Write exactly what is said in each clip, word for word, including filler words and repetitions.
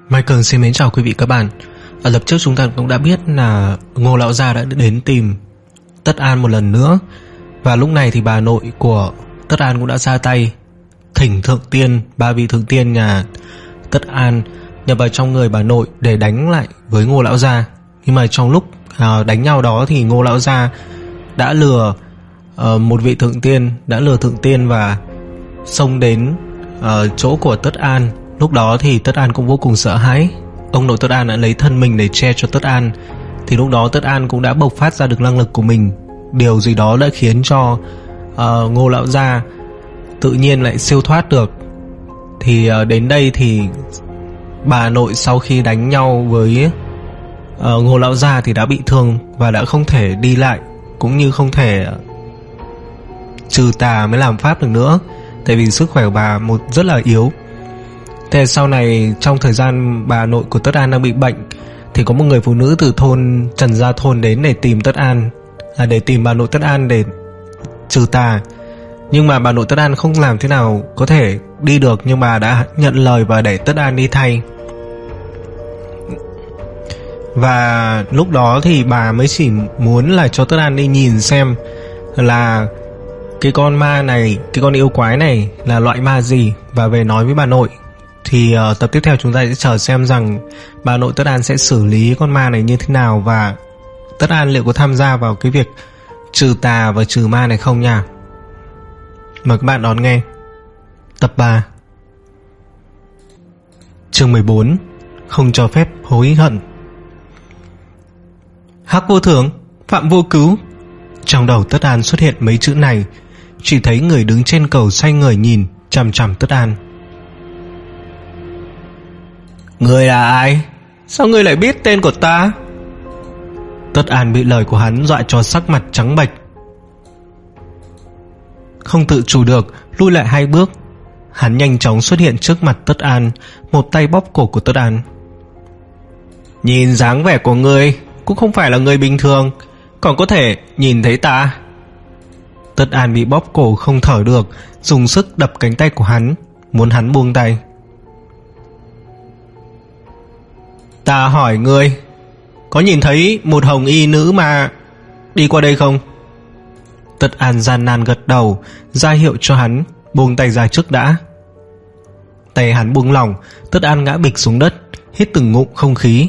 Michael xin mến chào quý vị các bạn. Ở tập trước chúng ta cũng đã biết là Ngô Lão Gia đã đến tìm Tất An một lần nữa. Và lúc này thì bà nội của Tất An cũng đã ra tay thỉnh thượng tiên, ba vị thượng tiên nhà Tất An nhập vào trong người bà nội để đánh lại với Ngô Lão Gia. Nhưng mà trong lúc uh, đánh nhau đó thì Ngô Lão Gia đã lừa uh, một vị thượng tiên, đã lừa thượng tiên và xông đến uh, chỗ của Tất An. Lúc đó thì Tất An cũng vô cùng sợ hãi. Ông nội Tất An đã lấy thân mình để che cho Tất An. Thì lúc đó Tất An cũng đã bộc phát ra được năng lực của mình. Điều gì đó đã khiến cho uh, Ngô Lão Gia tự nhiên lại siêu thoát được. Thì uh, đến đây thì bà nội sau khi đánh nhau với uh, Ngô Lão Gia thì đã bị thương và đã không thể đi lại, cũng như không thể uh, trừ tà mới làm pháp được nữa. Tại vì sức khỏe của bà một rất là yếu. Thế sau này trong thời gian bà nội của Tất An đang bị bệnh thì có một người phụ nữ từ thôn Trần Gia Thôn đến để tìm Tất An, à, để tìm bà nội Tất An để trừ tà. Nhưng mà bà nội Tất An không làm thế nào có thể đi được, nhưng bà đã nhận lời và để Tất An đi thay. Và lúc đó thì bà mới chỉ muốn là cho Tất An đi nhìn xem là cái con ma này, cái con yêu quái này là loại ma gì, và về nói với bà nội. Thì uh, tập tiếp theo chúng ta sẽ chờ xem rằng bà nội Tất An sẽ xử lý con ma này như thế nào, và Tất An liệu có tham gia vào cái việc trừ tà và trừ ma này không nha. Mời các bạn đón nghe tập ba, chương mười bốn, không cho phép hối hận. Hắc vô thường, phạm vô cứu. Trong đầu Tất An xuất hiện mấy chữ này. Chỉ thấy người đứng trên cầu xoay người nhìn chằm chằm Tất An. Người là ai? Sao ngươi lại biết tên của ta? Tất An bị lời của hắn dọa cho sắc mặt trắng bệch, không tự chủ được lui lại hai bước. Hắn nhanh chóng xuất hiện trước mặt Tất An, một tay bóp cổ của Tất An. Nhìn dáng vẻ của ngươi cũng không phải là người bình thường, còn có thể nhìn thấy ta. Tất An bị bóp cổ không thở được, dùng sức đập cánh tay của hắn, muốn hắn buông tay. Ta hỏi ngươi, có nhìn thấy một hồng y nữ mà đi qua đây không? Tất An gian nan gật đầu, ra hiệu cho hắn buông tay ra trước đã. Tay hắn buông lỏng, Tất An ngã bịch xuống đất, hít từng ngụm không khí.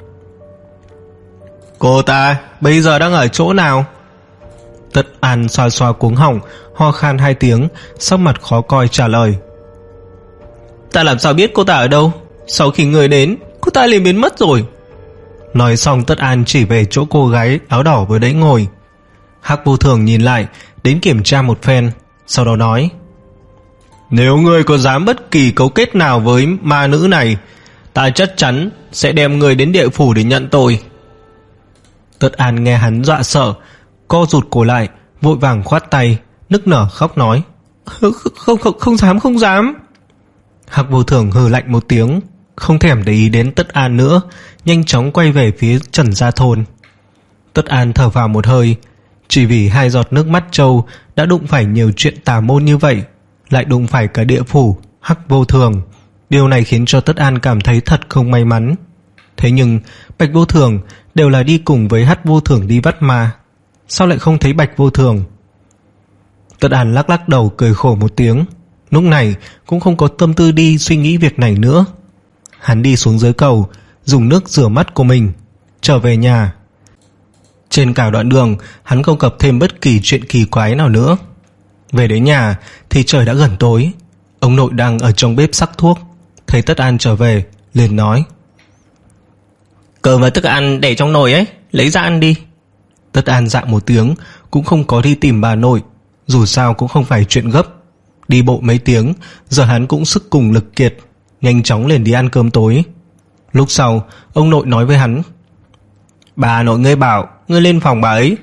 Cô ta bây giờ đang ở chỗ nào? Tất An xoa xoa cuống họng, ho khan hai tiếng, sắc mặt khó coi trả lời. Ta làm sao biết cô ta ở đâu? Sau khi người đến, cô ta liền biến mất rồi. Nói xong Tất An chỉ về chỗ cô gái áo đỏ vừa đấy ngồi. Hắc vô thường nhìn lại, đến kiểm tra một phen, sau đó nói: Nếu ngươi có dám bất kỳ cấu kết nào với ma nữ này, ta chắc chắn sẽ đem ngươi đến địa phủ để nhận tội. Tất An nghe hắn dọa sợ, co rụt cổ lại, vội vàng khoát tay, nức nở khóc nói: Không không không, không dám không dám. Hắc vô thường hừ lạnh một tiếng, không thèm để ý đến Tất An nữa, nhanh chóng quay về phía Trần Gia Thôn. Tất An thở vào một hơi. Chỉ vì hai giọt nước mắt trâu đã đụng phải nhiều chuyện tà môn như vậy, lại đụng phải cả địa phủ Hắc vô thường. Điều này khiến cho Tất An cảm thấy thật không may mắn. Thế nhưng Bạch vô thường đều là đi cùng với Hắc vô thường đi bắt ma, sao lại không thấy Bạch vô thường? Tất An lắc lắc đầu cười khổ một tiếng. Lúc này cũng không có tâm tư đi suy nghĩ việc này nữa. Hắn đi xuống dưới cầu, dùng nước rửa mắt của mình, trở về nhà. Trên cả đoạn đường hắn không gặp thêm bất kỳ chuyện kỳ quái nào nữa. Về đến nhà thì trời đã gần tối. Ông nội đang ở trong bếp sắc thuốc, thấy Tất An trở về liền nói: Cơm và thức ăn để trong nồi ấy, lấy ra ăn đi. Tất An dạ một tiếng, cũng không có đi tìm bà nội, dù sao cũng không phải chuyện gấp. Đi bộ mấy tiếng, giờ hắn cũng sức cùng lực kiệt, nhanh chóng liền đi ăn cơm tối. Lúc sau ông nội nói với hắn: Bà nội ngươi bảo ngươi lên phòng bà ấy.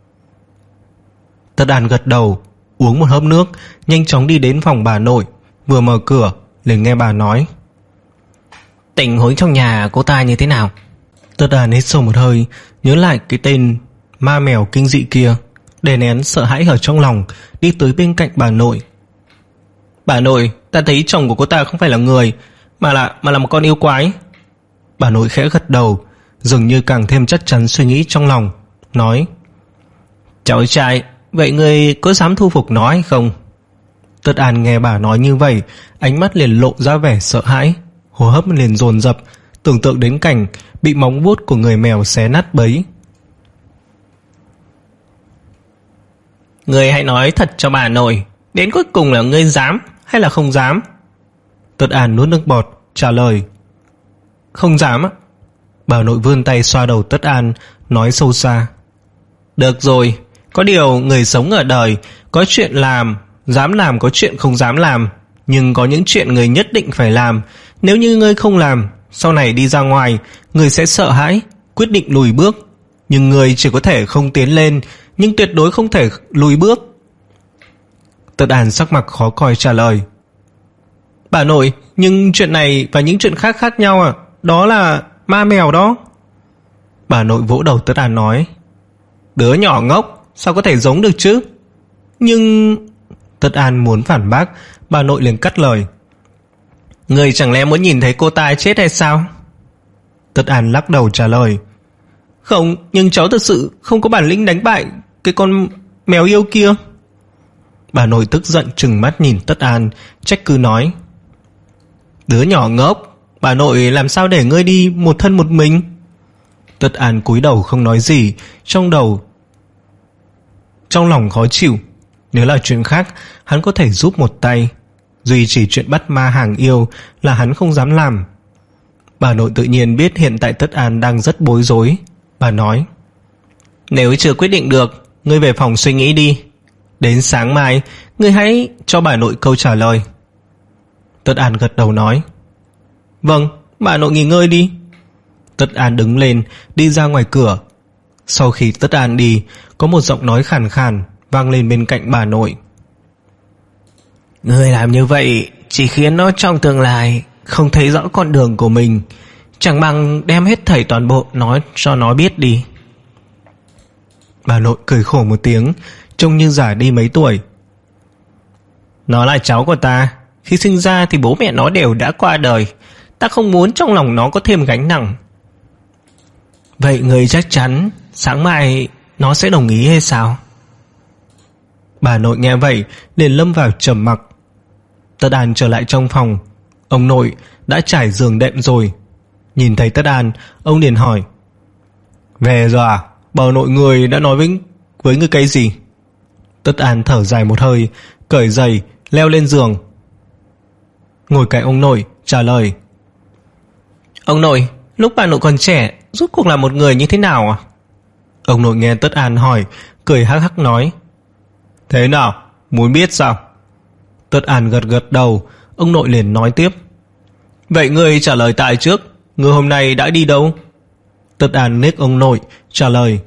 Tất An gật đầu, uống một hớp nước, nhanh chóng đi đến phòng bà nội. Vừa mở cửa liền nghe bà nói: Tình huống trong nhà cô ta như thế nào? Tất An hít sâu một hơi, nhớ lại cái tên ma mèo kinh dị kia, đè nén sợ hãi ở trong lòng, đi tới bên cạnh bà nội. Bà nội, ta thấy chồng của cô ta không phải là người, mà là mà là một con yêu quái. Bà nội khẽ gật đầu, dường như càng thêm chắc chắn suy nghĩ trong lòng, nói: Cháu trai, vậy ngươi có dám thu phục nó hay không? Tất An nghe bà nói như vậy, ánh mắt liền lộ ra vẻ sợ hãi, hô hấp liền dồn dập, tưởng tượng đến cảnh bị móng vuốt của người mèo xé nát bấy. Ngươi hãy nói thật cho bà nội, đến cuối cùng là ngươi dám hay là không dám? Tất An nuốt nước bọt trả lời: Không dám á. Bà nội vươn tay xoa đầu Tất An, nói sâu xa: Được rồi, có điều người sống ở đời, có chuyện làm, dám làm, có chuyện không dám làm. Nhưng có những chuyện người nhất định phải làm. Nếu như ngươi không làm, sau này đi ra ngoài, người sẽ sợ hãi, quyết định lùi bước. Nhưng người chỉ có thể không tiến lên, nhưng tuyệt đối không thể lùi bước. Tất An sắc mặt khó coi trả lời: Bà nội, nhưng chuyện này và những chuyện khác khác nhau à? Đó là ma mèo đó. Bà nội vỗ đầu Tất An nói: Đứa nhỏ ngốc, sao có thể giống được chứ? Nhưng... Tất An muốn phản bác, bà nội liền cắt lời: Người chẳng lẽ muốn nhìn thấy cô ta chết hay sao? Tất An lắc đầu trả lời: Không, nhưng cháu thật sự không có bản lĩnh đánh bại cái con mèo yêu kia. Bà nội tức giận trừng mắt nhìn Tất An, trách cứ nói: Đứa nhỏ ngốc, bà nội làm sao để ngươi đi một thân một mình? Tất An cúi đầu không nói gì, trong đầu trong lòng khó chịu. Nếu là chuyện khác, hắn có thể giúp một tay, duy chỉ chuyện bắt ma hàng yêu là hắn không dám làm. Bà nội tự nhiên biết hiện tại Tất An đang rất bối rối. Bà nói: Nếu chưa quyết định được, ngươi về phòng suy nghĩ đi. Đến sáng mai, ngươi hãy cho bà nội câu trả lời. Tất An gật đầu nói: Vâng, bà nội nghỉ ngơi đi. Tất An đứng lên, đi ra ngoài cửa. Sau khi Tất An đi, có một giọng nói khàn khàn vang lên bên cạnh bà nội: Ngươi làm như vậy chỉ khiến nó trong tương lai không thấy rõ con đường của mình, chẳng bằng đem hết thảy toàn bộ nói cho nó biết đi. Bà nội cười khổ một tiếng, trông như già đi mấy tuổi. Nó là cháu của ta, khi sinh ra thì bố mẹ nó đều đã qua đời, ta không muốn trong lòng nó có thêm gánh nặng. Vậy người chắc chắn sáng mai nó sẽ đồng ý hay sao? Bà nội nghe vậy liền lâm vào trầm mặc. Tất An trở lại trong phòng. Ông nội đã trải giường đệm rồi. Nhìn thấy Tất An, ông liền hỏi: Về rồi à? Bà nội người đã nói với, với người cái gì? Tất An thở dài một hơi, cởi giày, leo lên giường, ngồi cạnh ông nội, trả lời: Ông nội, lúc bà nội còn trẻ, rốt cuộc là một người như thế nào à? Ông nội nghe Tất An hỏi, cười hắc hắc nói: Thế nào? Muốn biết sao? Tất An gật gật đầu. Ông nội liền nói tiếp: Vậy ngươi trả lời tại trước, ngươi hôm nay đã đi đâu? Tất An liếc ông nội, trả lời: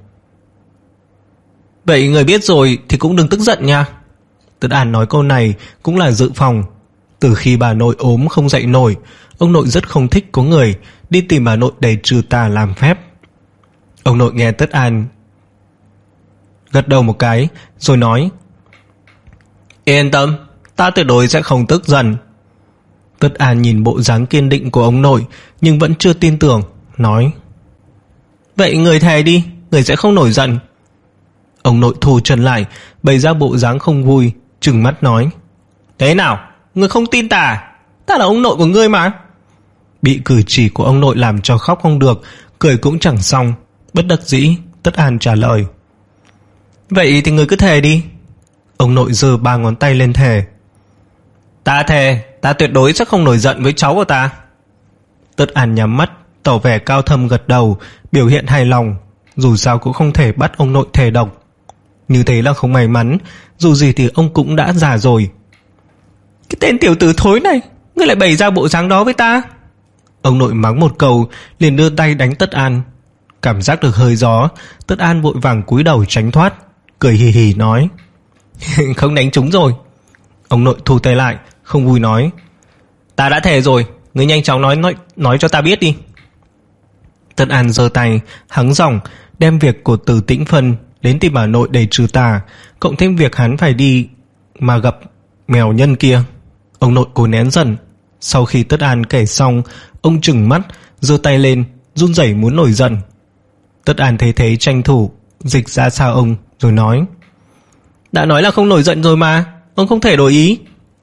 Vậy người biết rồi thì cũng đừng tức giận nha. Tất An nói câu này cũng là dự phòng. Từ khi bà nội ốm không dậy nổi, ông nội rất không thích có người đi tìm bà nội để trừ tà làm phép. Ông nội nghe Tất An gật đầu một cái, rồi nói: Yên tâm, ta tuyệt đối sẽ không tức giận. Tất An nhìn bộ dáng kiên định của ông nội nhưng vẫn chưa tin tưởng, nói: Vậy người thề đi, người sẽ không nổi giận. Ông nội thu chân lại, bày ra bộ dáng không vui, trừng mắt nói: Thế nào, người không tin ta à? Ta là ông nội của ngươi mà. Bị cử chỉ của ông nội làm cho khóc không được, cười cũng chẳng xong. Bất đắc dĩ, Tất An trả lời: Vậy thì người cứ thề đi. Ông nội giơ ba ngón tay lên thề: Ta thề, ta tuyệt đối sẽ không nổi giận với cháu của ta. Tất An nhắm mắt, tỏ vẻ cao thâm gật đầu, biểu hiện hài lòng. Dù sao cũng không thể bắt ông nội thề độc. Như thế là không may mắn, dù gì thì ông cũng đã già rồi. Cái tên tiểu tử thối này, ngươi lại bày ra bộ dáng đó với ta. Ông nội mắng một câu, liền đưa tay đánh Tất An. Cảm giác được hơi gió, Tất An vội vàng cúi đầu tránh thoát, cười hì hì nói: Không đánh trúng rồi. Ông nội thu tay lại, không vui nói: Ta đã thề rồi, ngươi nhanh chóng nói nói nói cho ta biết đi. Tất An giơ tay hắng giọng, đem việc của Từ Tĩnh Phân đến tìm bà nội để trừ tà, cộng thêm việc hắn phải đi mà gặp mèo nhân kia. Ông nội cố nén giận. Sau khi Tất An kể xong, ông trừng mắt giơ tay lên, run rẩy muốn nổi giận. Tất An thấy thế tranh thủ dịch ra xa ông rồi nói: đã nói là không nổi giận rồi mà, ông không thể đổi ý.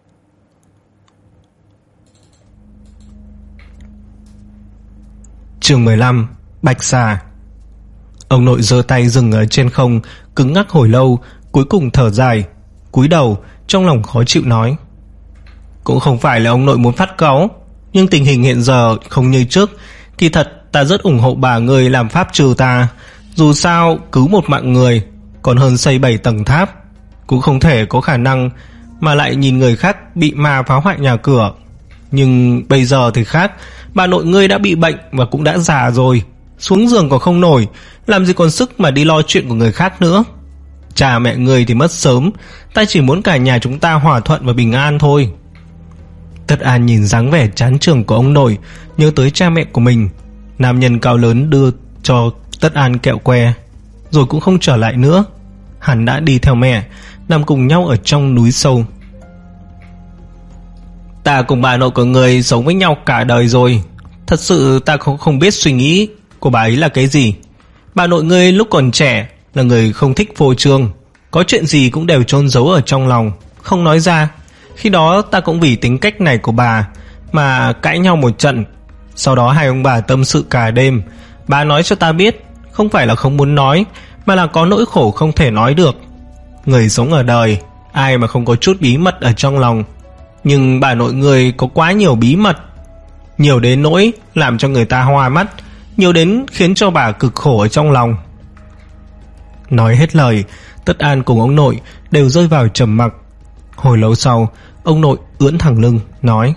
Chương mười lăm. Bạch xà. Ông nội giơ tay dừng ở trên không, cứng ngắc hồi lâu, cuối cùng thở dài, cúi đầu, trong lòng khó chịu nói: cũng không phải là ông nội muốn phát cáu, nhưng tình hình hiện giờ không như trước. Kỳ thật ta rất ủng hộ bà người làm pháp trừ ta. Dù sao cứu một mạng người còn hơn xây bảy tầng tháp. Cũng không thể có khả năng mà lại nhìn người khác bị ma phá hoại nhà cửa. Nhưng bây giờ thì khác. Bà nội ngươi đã bị bệnh và cũng đã già rồi, xuống giường còn không nổi, làm gì còn sức mà đi lo chuyện của người khác nữa. Cha mẹ ngươi thì mất sớm, ta chỉ muốn cả nhà chúng ta hòa thuận và bình an thôi. Tất An nhìn dáng vẻ chán chường của ông nội, nhớ tới cha mẹ của mình. Nam nhân cao lớn đưa cho Tất An kẹo que, rồi cũng không trở lại nữa. Hắn đã đi theo mẹ, nằm cùng nhau ở trong núi sâu. Ta cùng bà nội của người sống với nhau cả đời rồi. Thật sự ta không, không biết suy nghĩ của bà ấy là cái gì. Bà nội ngươi lúc còn trẻ là người không thích phô trương, có chuyện gì cũng đều chôn giấu ở trong lòng, không nói ra. Khi đó ta cũng vì tính cách này của bà mà cãi nhau một trận. Sau đó hai ông bà tâm sự cả đêm. Bà nói cho ta biết, không phải là không muốn nói, mà là có nỗi khổ không thể nói được. Người sống ở đời, ai mà không có chút bí mật ở trong lòng. Nhưng bà nội người có quá nhiều bí mật, nhiều đến nỗi làm cho người ta hoa mắt, nhiều đến khiến cho bà cực khổ ở trong lòng. Nói hết lời, Tất An cùng ông nội đều rơi vào trầm mặc. Hồi lâu sau, ông nội ưỡn thẳng lưng nói: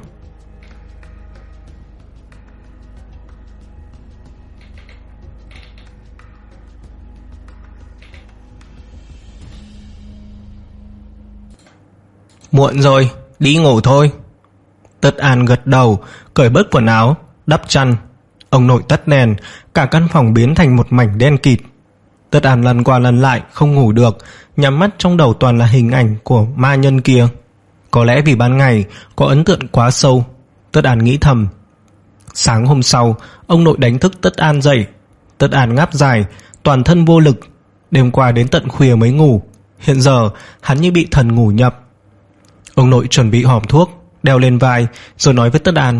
muộn rồi, đi ngủ thôi. Tất An gật đầu, cởi bớt quần áo, đắp chăn. Ông nội tắt đèn, cả căn phòng biến thành một mảnh đen kịt. Tất An lần qua lần lại không ngủ được, nhắm mắt trong đầu toàn là hình ảnh của ma nhân kia. Có lẽ vì ban ngày có ấn tượng quá sâu, Tất An nghĩ thầm. Sáng hôm sau, ông nội đánh thức Tất An dậy. Tất An ngáp dài, toàn thân vô lực. Đêm qua đến tận khuya mới ngủ, hiện giờ hắn như bị thần ngủ nhập. Ông nội chuẩn bị hòm thuốc, đeo lên vai, rồi nói với Tất An: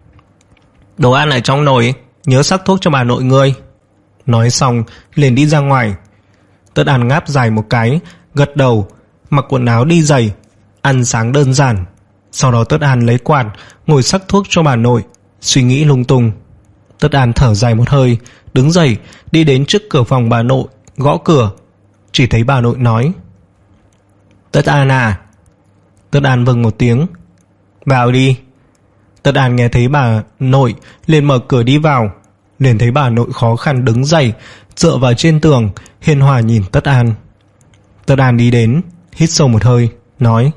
đồ ăn ở trong nồi, nhớ sắc thuốc cho bà nội ngươi. Nói xong liền đi ra ngoài. Tất An ngáp dài một cái, gật đầu, mặc quần áo đi giày, ăn sáng đơn giản. Sau đó Tất An lấy quạt, ngồi sắc thuốc cho bà nội, suy nghĩ lung tung. Tất An thở dài một hơi, đứng dậy, đi đến trước cửa phòng bà nội, gõ cửa. Chỉ thấy bà nội nói: Tất An à? Tất An vâng một tiếng. Vào đi. Tất An nghe thấy bà nội liền mở cửa đi vào. Liền thấy bà nội khó khăn đứng dậy, dựa vào trên tường, hiền hòa nhìn Tất An. Tất An đi đến, hít sâu một hơi, nói: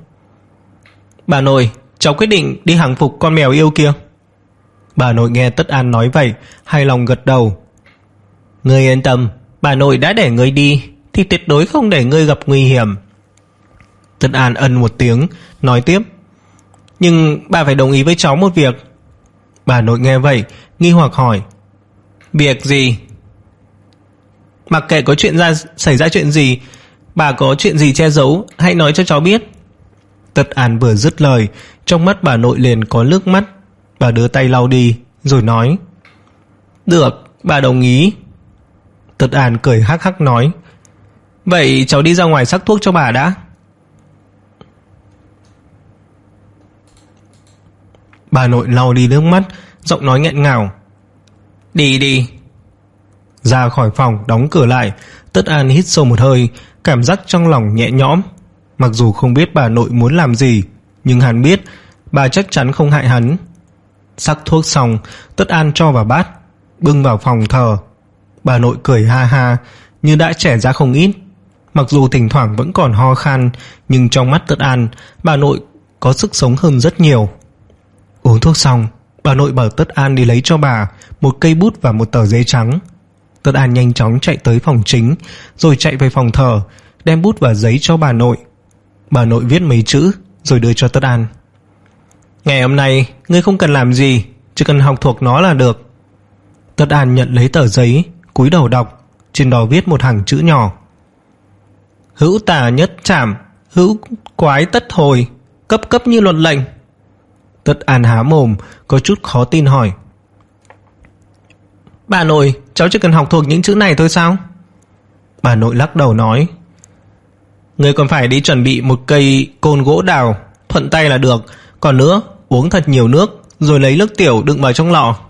bà nội, cháu quyết định đi hàng phục con mèo yêu kia. Bà nội nghe Tất An nói vậy, hài lòng gật đầu. Ngươi yên tâm, bà nội đã để ngươi đi thì tuyệt đối không để ngươi gặp nguy hiểm. Tất An ân một tiếng, nói tiếp: nhưng bà phải đồng ý với cháu một việc. Bà nội nghe vậy, nghi hoặc hỏi: việc gì? Mặc kệ có chuyện ra xảy ra chuyện gì, bà có chuyện gì che giấu, hãy nói cho cháu biết. Tất An vừa dứt lời, trong mắt bà nội liền có nước mắt. Bà đưa tay lau đi, rồi nói: được, bà đồng ý. Tất An cười hắc hắc nói: vậy cháu đi ra ngoài sắc thuốc cho bà đã. Bà nội lau đi nước mắt, giọng nói nghẹn ngào: đi đi. Ra khỏi phòng, đóng cửa lại. Tất An hít sâu một hơi, cảm giác trong lòng nhẹ nhõm. Mặc dù không biết bà nội muốn làm gì, nhưng hắn biết bà chắc chắn không hại hắn. Sắc thuốc xong, Tất An cho vào bát, bưng vào phòng thờ. Bà nội cười ha ha, như đã trẻ ra không ít. Mặc dù thỉnh thoảng vẫn còn ho khan, nhưng trong mắt Tất An, bà nội có sức sống hơn rất nhiều. Uống thuốc xong, bà nội bảo Tất An đi lấy cho bà một cây bút và một tờ giấy trắng. Tất An nhanh chóng chạy tới phòng chính, rồi chạy về phòng thờ, đem bút và giấy cho bà nội. Bà nội viết mấy chữ rồi đưa cho Tất An. Ngày hôm nay ngươi không cần làm gì, chỉ cần học thuộc nó là được. Tất An nhận lấy tờ giấy, cúi đầu đọc. Trên đó viết một hàng chữ nhỏ: hữu tà nhất trảm, hữu quái tất hồi, cấp cấp như luật lệnh. Tất An há mồm, có chút khó tin hỏi: bà nội, cháu chỉ cần học thuộc những chữ này thôi sao? Bà nội lắc đầu nói: người còn phải đi chuẩn bị một cây côn gỗ đào, thuận tay là được. Còn nữa, uống thật nhiều nước, rồi lấy nước tiểu đựng vào trong lọ.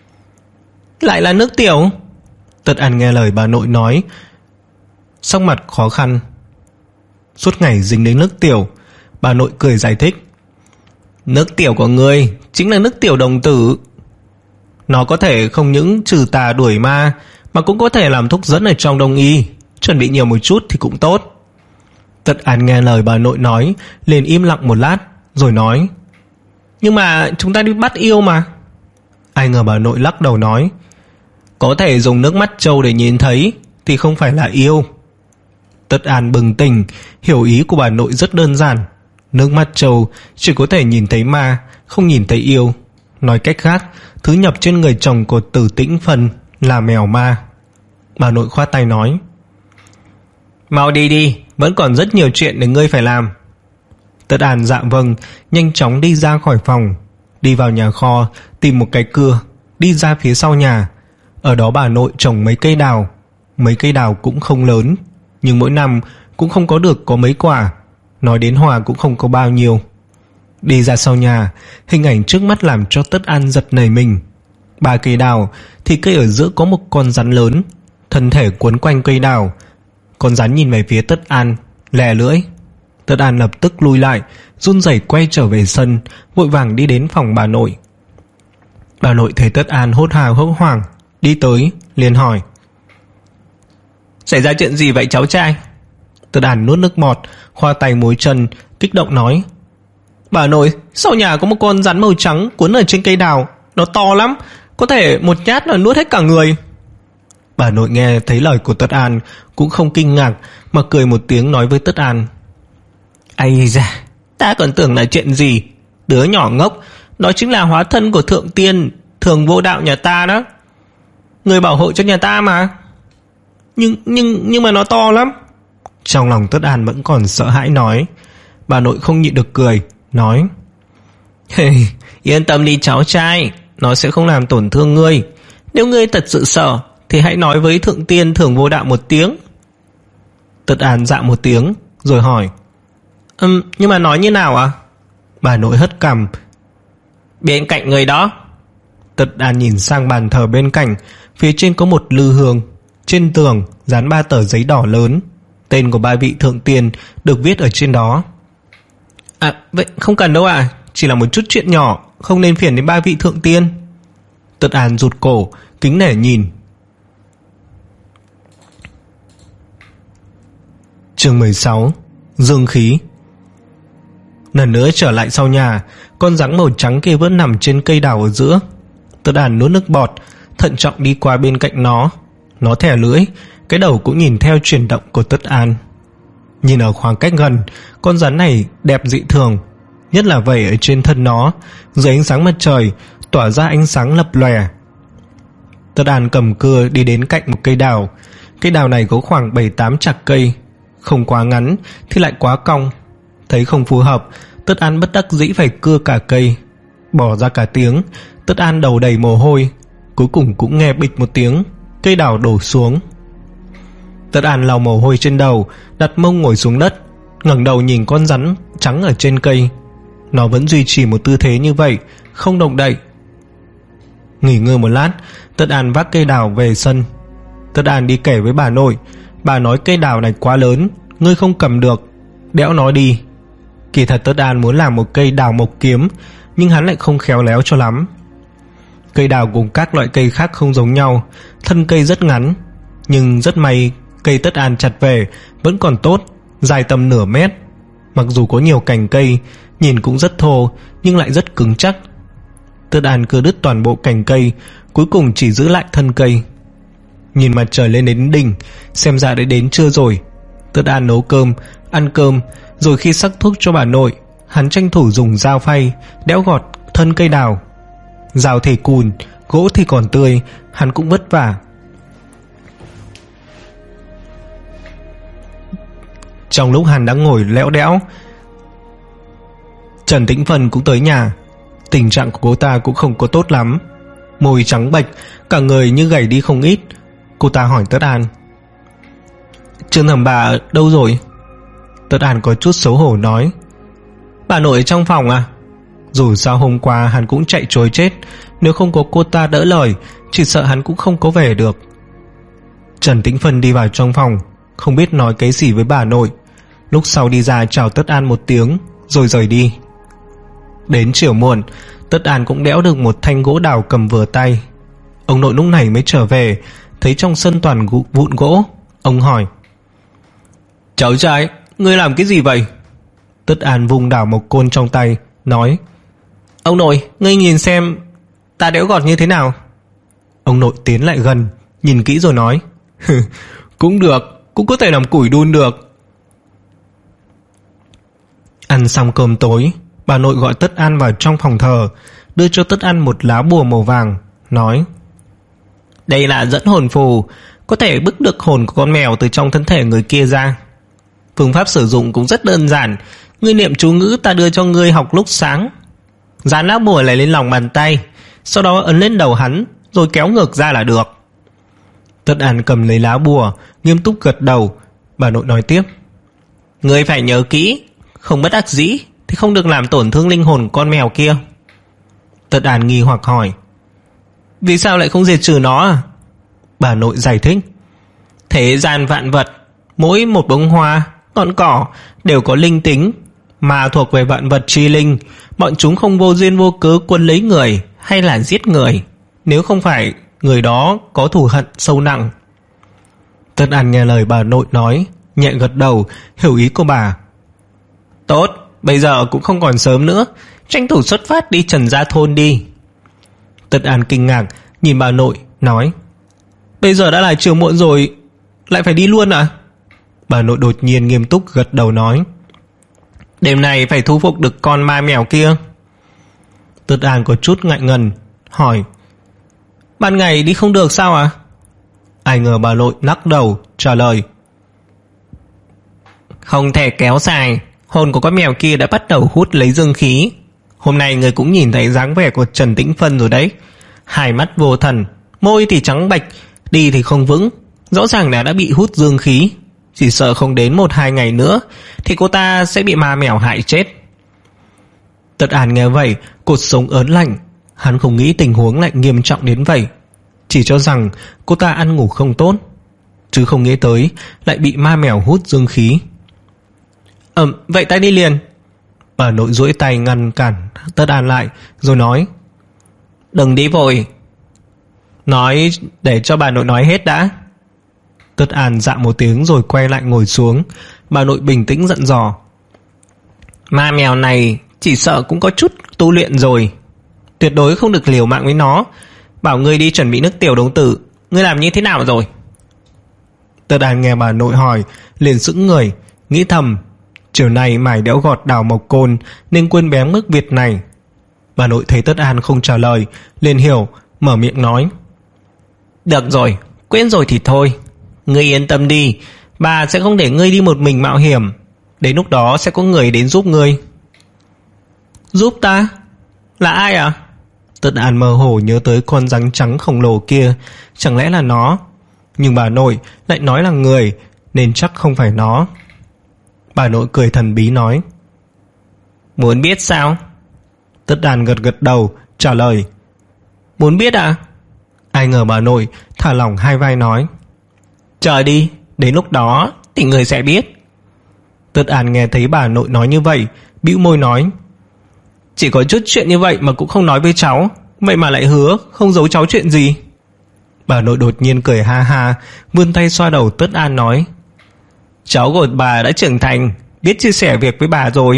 Lại là nước tiểu? Tất An nghe lời bà nội nói, sắc mặt khó khăn. Suốt ngày dính đến nước tiểu. Bà nội cười giải thích: nước tiểu của ngươi chính là nước tiểu đồng tử. Nó có thể không những trừ tà đuổi ma, mà cũng có thể làm thuốc dẫn ở trong đông y. Chuẩn bị nhiều một chút thì cũng tốt. Tất An nghe lời bà nội nói, liền im lặng một lát, rồi nói: nhưng mà chúng ta đi bắt yêu mà. Ai ngờ bà nội lắc đầu nói: có thể dùng nước mắt trâu để nhìn thấy thì không phải là yêu. Tất An bừng tỉnh, hiểu ý của bà nội rất đơn giản. Nước mắt trâu chỉ có thể nhìn thấy ma, không nhìn thấy yêu. Nói cách khác, thứ nhập trên người chồng của Tử Tĩnh Phân là mèo ma. Bà nội khoát tay nói: mau đi đi, vẫn còn rất nhiều chuyện để ngươi phải làm. Tất An dạ vâng, nhanh chóng đi ra khỏi phòng, đi vào nhà kho, tìm một cái cưa, đi ra phía sau nhà. Ở đó bà nội trồng mấy cây đào. Mấy cây đào cũng không lớn, nhưng mỗi năm cũng không có được có mấy quả. Nói đến hòa cũng không có bao nhiêu. Đi ra sau nhà, hình ảnh trước mắt làm cho Tất An giật nảy mình. Ba cây đào thì cây ở giữa có một con rắn lớn, thân thể quấn quanh cây đào. Con rắn nhìn về phía Tất An, lè lưỡi. Tất An lập tức lui lại, run rẩy quay trở về sân, vội vàng đi đến phòng bà nội. Bà nội thấy Tất An hốt hào hốt hoảng, đi tới liền hỏi: xảy ra chuyện gì vậy cháu trai? Tất An nuốt nước bọt, khoa tay múi chân, kích động nói: bà nội, sau nhà có một con rắn màu trắng cuốn ở trên cây đào. Nó to lắm, có thể một nhát là nuốt hết cả người. Bà nội nghe thấy lời của Tất An cũng không kinh ngạc, mà cười một tiếng nói với Tất An: ây da, ta còn tưởng là chuyện gì. Đứa nhỏ ngốc, đó chính là hóa thân của thượng tiên Thường Vô Đạo nhà ta đó. Người bảo hộ cho nhà ta mà. Nhưng nhưng nhưng mà nó to lắm. Trong lòng Tất An vẫn còn sợ hãi nói. Bà nội không nhịn được cười, nói: hey, yên tâm đi cháu trai, nó sẽ không làm tổn thương ngươi. Nếu ngươi thật sự sợ thì hãy nói với thượng tiên Thường Vô Đạo một tiếng. Tất An dạ một tiếng, rồi hỏi: um, nhưng mà nói như nào à? Bà nội hất cằm: bên cạnh người đó. Tất An nhìn sang bàn thờ bên cạnh, phía trên có một lư hương. Trên tường dán ba tờ giấy đỏ lớn, tên của ba vị thượng tiên được viết ở trên đó. À vậy không cần đâu ạ, à, chỉ là một chút chuyện nhỏ, không nên phiền đến ba vị thượng tiên. Tất An rụt cổ, kính nể nhìn. Chương mười sáu. Dương khí. Lần nữa trở lại sau nhà, con rắn màu trắng kia vẫn nằm trên cây đào ở giữa. Tất An nuốt nước bọt, thận trọng đi qua bên cạnh nó. Nó thè lưỡi, cái đầu cũng nhìn theo chuyển động của Tất An. Nhìn ở khoảng cách gần, con rắn này đẹp dị thường, nhất là vảy ở trên thân nó, dưới ánh sáng mặt trời tỏa ra ánh sáng lập lòe. Tất An cầm cưa đi đến cạnh một cây đào. Cây đào này có khoảng bảy tám chạc cây, không quá ngắn thì lại quá cong. Thấy không phù hợp, Tất An bất đắc dĩ phải cưa cả cây. Bỏ ra cả tiếng, Tất An đầu đầy mồ hôi. Cuối cùng cũng nghe bịch một tiếng, cây đào đổ xuống. Tất An lau mồ hôi trên đầu, đặt mông ngồi xuống đất, ngẩng đầu nhìn con rắn trắng ở trên cây. Nó vẫn duy trì một tư thế như vậy, không động đậy. Nghỉ ngơi một lát, Tất An vác cây đào về sân. Tất An đi kể với bà nội. Bà nói cây đào này quá lớn, ngươi không cầm được, đẽo nó đi. Kỳ thật Tất An muốn làm một cây đào mộc kiếm, nhưng hắn lại không khéo léo cho lắm. Cây đào cùng các loại cây khác không giống nhau, thân cây rất ngắn, nhưng rất may cây Tất An chặt về vẫn còn tốt, dài tầm nửa mét. Mặc dù có nhiều cành cây, nhìn cũng rất thô, nhưng lại rất cứng chắc. Tất An cưa đứt toàn bộ cành cây, cuối cùng chỉ giữ lại thân cây. Nhìn mặt trời lên đến đỉnh, xem ra đã đến trưa rồi. Tất An nấu cơm, ăn cơm, rồi khi sắc thuốc cho bà nội, hắn tranh thủ dùng dao phay đẽo gọt thân cây đào. Dao thể cùn, gỗ thì còn tươi, hắn cũng vất vả. Trong lúc hắn đang ngồi lẽo đẽo, Trần Tĩnh Phân cũng tới nhà. Tình trạng của cô ta cũng không có tốt lắm, môi trắng bệch, cả người như gầy đi không ít. Cô ta hỏi Tất An: Trương thẩm bà đâu rồi? Tất An có chút xấu hổ nói: Bà nội trong phòng à? Dù sao hôm qua hắn cũng chạy trối chết, nếu không có cô ta đỡ lời, chỉ sợ hắn cũng không có về được. Trần Tĩnh Phân đi vào trong phòng, không biết nói cái gì với bà nội. Lúc sau đi ra chào Tất An một tiếng rồi rời đi. Đến chiều muộn, Tất An cũng đẽo được một thanh gỗ đào cầm vừa tay. Ông nội lúc này mới trở về, thấy trong sân toàn vụn gỗ. Ông hỏi: Cháu trai, ngươi làm cái gì vậy? Tất An vung đào mộc côn trong tay, nói: Ông nội, ngươi nhìn xem ta đẽo gọt như thế nào. Ông nội tiến lại gần, nhìn kỹ rồi nói: Cũng được, cũng có thể làm củi đun được. Ăn xong cơm tối, bà nội gọi Tất An vào trong phòng thờ, đưa cho Tất An một lá bùa màu vàng, nói: Đây là dẫn hồn phù, có thể bức được hồn của con mèo từ trong thân thể người kia ra. Phương pháp sử dụng cũng rất đơn giản, ngươi niệm chú ngữ ta đưa cho ngươi học lúc sáng. Dán lá bùa này lên lòng bàn tay, sau đó ấn lên đầu hắn, rồi kéo ngược ra là được. Tất An cầm lấy lá bùa, nghiêm túc gật đầu. Bà nội nói tiếp: Ngươi phải nhớ kỹ, không bất đắc dĩ thì không được làm tổn thương linh hồn con mèo kia. Tất An nghi hoặc hỏi: Vì sao lại không diệt trừ nó à? Bà nội giải thích: Thế gian vạn vật, mỗi một bông hoa, ngọn cỏ đều có linh tính, mà thuộc về vạn vật chi linh. Bọn chúng không vô duyên vô cớ quấn lấy người hay là giết người, nếu không phải người đó có thù hận sâu nặng. Tất An nghe lời bà nội nói, nhẹ gật đầu, hiểu ý của bà. Tốt, bây giờ cũng không còn sớm nữa, tranh thủ xuất phát đi Trần Gia Thôn đi. Tất An kinh ngạc nhìn bà nội, nói: Bây giờ đã là chiều muộn rồi, lại phải đi luôn à? Bà nội đột nhiên nghiêm túc gật đầu nói: Đêm nay phải thu phục được con ma mèo kia. Tất An có chút ngại ngần, hỏi: Ban ngày đi không được sao à? Ai ngờ bà nội lắc đầu trả lời: Không thể kéo dài, hồn của con mèo kia đã bắt đầu hút lấy dương khí. Hôm nay người cũng nhìn thấy dáng vẻ của Trần Tĩnh Phân rồi đấy, hai mắt vô thần, môi thì trắng bệch, đi thì không vững, rõ ràng là đã bị hút dương khí. Chỉ sợ không đến một hai ngày nữa thì cô ta sẽ bị ma mèo hại chết. Tất An nghe vậy, cột sống ớn lạnh. Hắn không nghĩ tình huống lại nghiêm trọng đến vậy, chỉ cho rằng cô ta ăn ngủ không tốt, chứ không nghĩ tới lại bị ma mèo hút dương khí. Ừm, vậy ta đi liền. Bà nội duỗi tay ngăn cản Tất An lại, rồi nói: Đừng đi vội, nói để cho bà nội nói hết đã. Tất An dạ một tiếng rồi quay lại ngồi xuống. Bà nội bình tĩnh dặn dò: Ma mèo này chỉ sợ cũng có chút tu luyện rồi, tuyệt đối không được liều mạng với nó. Bảo ngươi đi chuẩn bị nước tiểu đồng tử, ngươi làm như thế nào rồi? Tất An nghe bà nội hỏi liền sững người, nghĩ thầm: chiều nay mải đẽo gọt đào mộc côn nên quên bén mức việc này. Bà nội thấy Tất An không trả lời, liền hiểu, mở miệng nói: Được rồi, quên rồi thì thôi, ngươi yên tâm đi, bà sẽ không để ngươi đi một mình mạo hiểm. Đến lúc đó sẽ có người đến giúp ngươi. Giúp ta? Là ai à? Tất An mơ hồ nhớ tới con rắn trắng khổng lồ kia, chẳng lẽ là nó? Nhưng bà nội lại nói là người, nên chắc không phải nó. Bà nội cười thần bí nói: Muốn biết sao? Tất An gật gật đầu trả lời: Muốn biết à? Ai ngờ bà nội thả lỏng hai vai nói: Chờ đi, đến lúc đó thì người sẽ biết. Tất An nghe thấy bà nội nói như vậy, bĩu môi nói: Chỉ có chút chuyện như vậy mà cũng không nói với cháu, vậy mà lại hứa không giấu cháu chuyện gì. Bà nội đột nhiên cười ha ha, vươn tay xoa đầu Tất An nói: Cháu của bà đã trưởng thành, biết chia sẻ việc với bà rồi.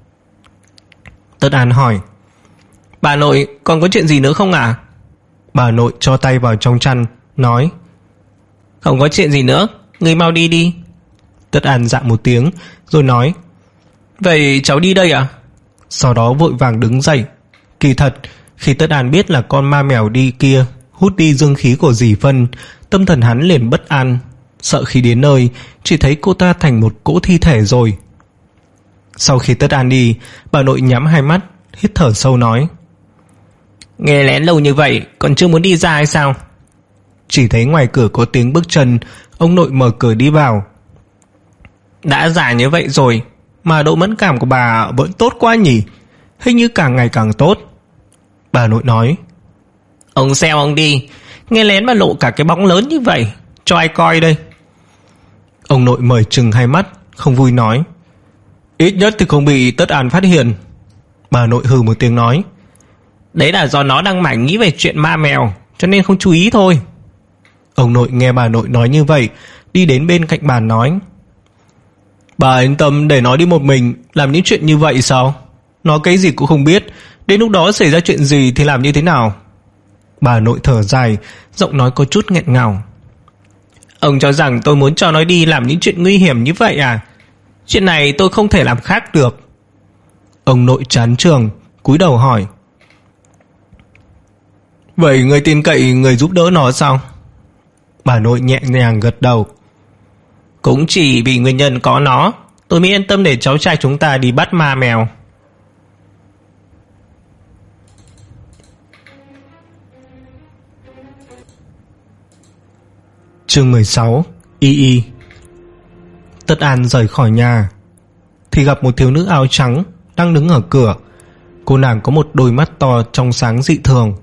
Tất An hỏi: Bà nội còn có chuyện gì nữa không à? Bà nội cho tay vào trong chăn, nói: Không có chuyện gì nữa, ngươi mau đi đi. Tất An dạ một tiếng rồi nói: Vậy cháu đi đây à? Sau đó vội vàng đứng dậy. Kỳ thật Khi Tất An biết là con ma mèo đi kia hút đi dương khí của dì Phân, tâm thần hắn liền bất an, sợ khi đến nơi chỉ thấy cô ta thành một cỗ thi thể rồi. Sau khi Tất An đi, bà nội nhắm hai mắt, hít thở sâu nói: Nghe lén lâu như vậy còn chưa muốn đi ra hay sao? Chỉ thấy ngoài cửa có tiếng bước chân, ông nội mở cửa đi vào. Đã già như vậy rồi mà độ mẫn cảm của bà vẫn tốt quá nhỉ, hình như càng ngày càng tốt. Bà nội nói: Ông xem ông đi, nghe lén mà lộ cả cái bóng lớn như vậy, cho ai coi đây? Ông nội mở trừng hai mắt, không vui nói: Ít nhất thì không bị Tất An phát hiện. Bà nội hừ một tiếng nói: Đấy là do nó đang mải nghĩ về chuyện ma mèo, cho nên không chú ý thôi. Ông nội nghe bà nội nói như vậy, đi đến bên cạnh bàn nói: Bà yên tâm để nó đi một mình làm những chuyện như vậy sao? Nó cái gì cũng không biết, đến lúc đó xảy ra chuyện gì thì làm như thế nào? Bà nội thở dài, giọng nói có chút nghẹn ngào: Ông cho rằng tôi muốn cho nó đi làm những chuyện nguy hiểm như vậy à? Chuyện này tôi không thể làm khác được. Ông nội chán trường, cúi đầu hỏi: Vậy người tin cậy người giúp đỡ nó sao? Bà nội nhẹ nhàng gật đầu: Cũng chỉ vì nguyên nhân có nó, tôi mới yên tâm để cháu trai chúng ta đi bắt ma mèo. Chương mười sáu. Y Y. Tất An rời khỏi nhà thì gặp một thiếu nữ áo trắng đang đứng ở cửa. Cô nàng có một đôi mắt to trong sáng dị thường.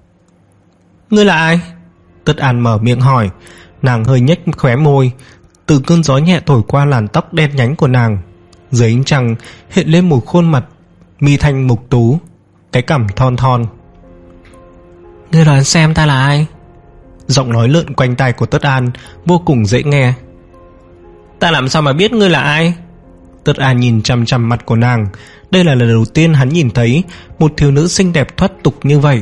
Ngươi là ai? Tất An mở miệng hỏi. Nàng hơi nhếch khóe môi, từ cơn gió nhẹ thổi qua làn tóc đen nhánh của nàng. Dưới ánh trăng hiện lên một khuôn mặt mi thanh mục tú, cái cằm thon thon. Ngươi đoán xem ta là ai? Giọng nói lượn quanh tai của Tất An vô cùng dễ nghe. Ta làm sao mà biết ngươi là ai? Tất An nhìn chằm chằm mặt của nàng. Đây là lần đầu tiên hắn nhìn thấy một thiếu nữ xinh đẹp thoát tục như vậy.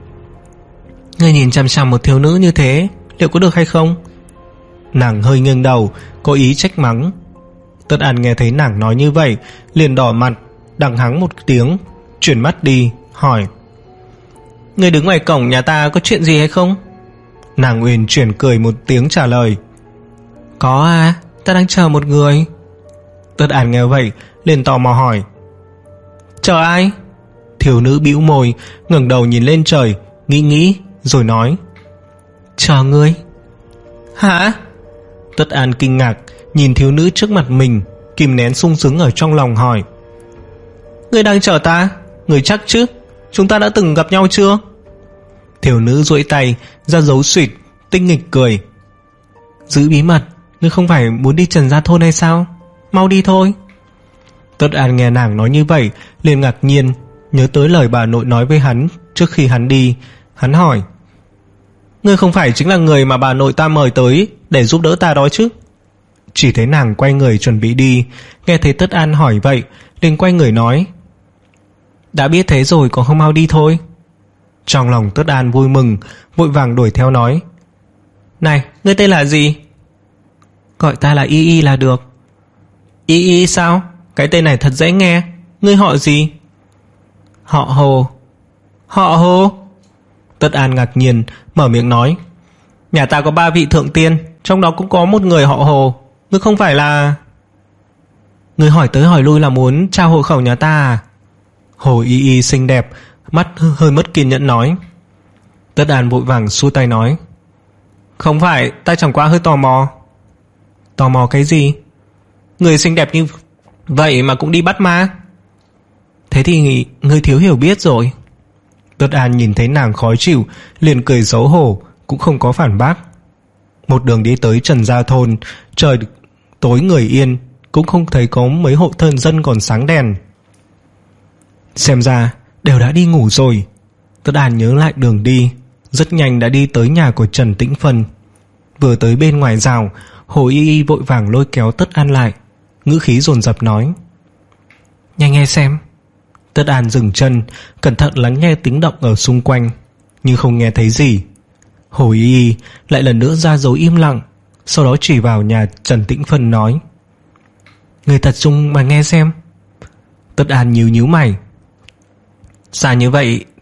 Ngươi nhìn chằm chằm một thiếu nữ như thế, liệu có được hay không? Nàng hơi nghiêng đầu, có ý trách mắng. Tất An nghe thấy nàng nói như vậy, liền đỏ mặt, đằng hắng một tiếng, chuyển mắt đi, hỏi: Ngươi đứng ngoài cổng nhà ta có chuyện gì hay không? Nàng uyển chuyển cười một tiếng trả lời: Có à, ta đang chờ một người. Tất An nghe vậy liền tò mò hỏi: Chờ ai? Thiếu nữ bĩu môi, ngẩng đầu nhìn lên trời, nghĩ nghĩ rồi nói: Chờ ngươi. Hả? Tất An kinh ngạc nhìn thiếu nữ trước mặt mình, kìm nén sung sướng ở trong lòng hỏi: Ngươi đang chờ ta? Ngươi chắc chứ? Chúng ta đã từng gặp nhau chưa? Thiếu nữ duỗi tay ra dấu suyệt, tinh nghịch cười: Giữ bí mật, ngươi không phải muốn đi Trần Gia Thôn hay sao? Mau đi thôi. Tất An nghe nàng nói như vậy liền ngạc nhiên, nhớ tới lời bà nội nói với hắn trước khi hắn đi. Hắn hỏi: Ngươi không phải chính là người mà bà nội ta mời tới để giúp đỡ ta đó chứ? Chỉ thấy nàng quay người chuẩn bị đi, nghe thấy Tất An hỏi vậy liền quay người nói: Đã biết thế rồi còn không mau đi thôi. Trong lòng Tất An vui mừng, vội vàng đuổi theo nói: Này, ngươi tên là gì? Gọi ta là Y Y là được. Y Y sao? Cái tên này thật dễ nghe. Ngươi họ gì? Họ Hồ. Họ Hồ? Tất An ngạc nhiên mở miệng nói: Nhà ta có ba vị thượng tiên, trong đó cũng có một người họ Hồ. Ngươi không phải là... Ngươi hỏi tới hỏi lui là muốn trao hộ khẩu nhà ta à? Hồ Y Y xinh đẹp, mắt hơi mất kiên nhẫn nói. Tất An vội vàng xua tay nói: Không phải, ta chẳng qua hơi tò mò. Tò mò cái gì? Người xinh đẹp như vậy mà cũng đi bắt ma? Thế thì ngươi thiếu hiểu biết rồi. Tất An nhìn thấy nàng khó chịu liền cười xấu hổ, cũng không có phản bác. Một đường đi tới Trần Gia Thôn, trời tối người yên, cũng không thấy có mấy hộ thôn dân còn sáng đèn. Xem ra đều đã đi ngủ rồi. Tất An nhớ lại đường đi, rất nhanh đã đi tới nhà của Trần Tĩnh Phân. Vừa tới bên ngoài rào, Hồ Y Y vội vàng lôi kéo Tất An lại, ngữ khí dồn dập nói: Nhanh nghe xem. Tất An dừng chân, cẩn thận lắng nghe tiếng động ở xung quanh, nhưng không nghe thấy gì. Hồ Y Y lại lần nữa ra dấu im lặng, sau đó chỉ vào nhà Trần Tĩnh Phân nói: Người tập trung mà nghe xem. Tất An nhíu nhíu mày: Xa như vậy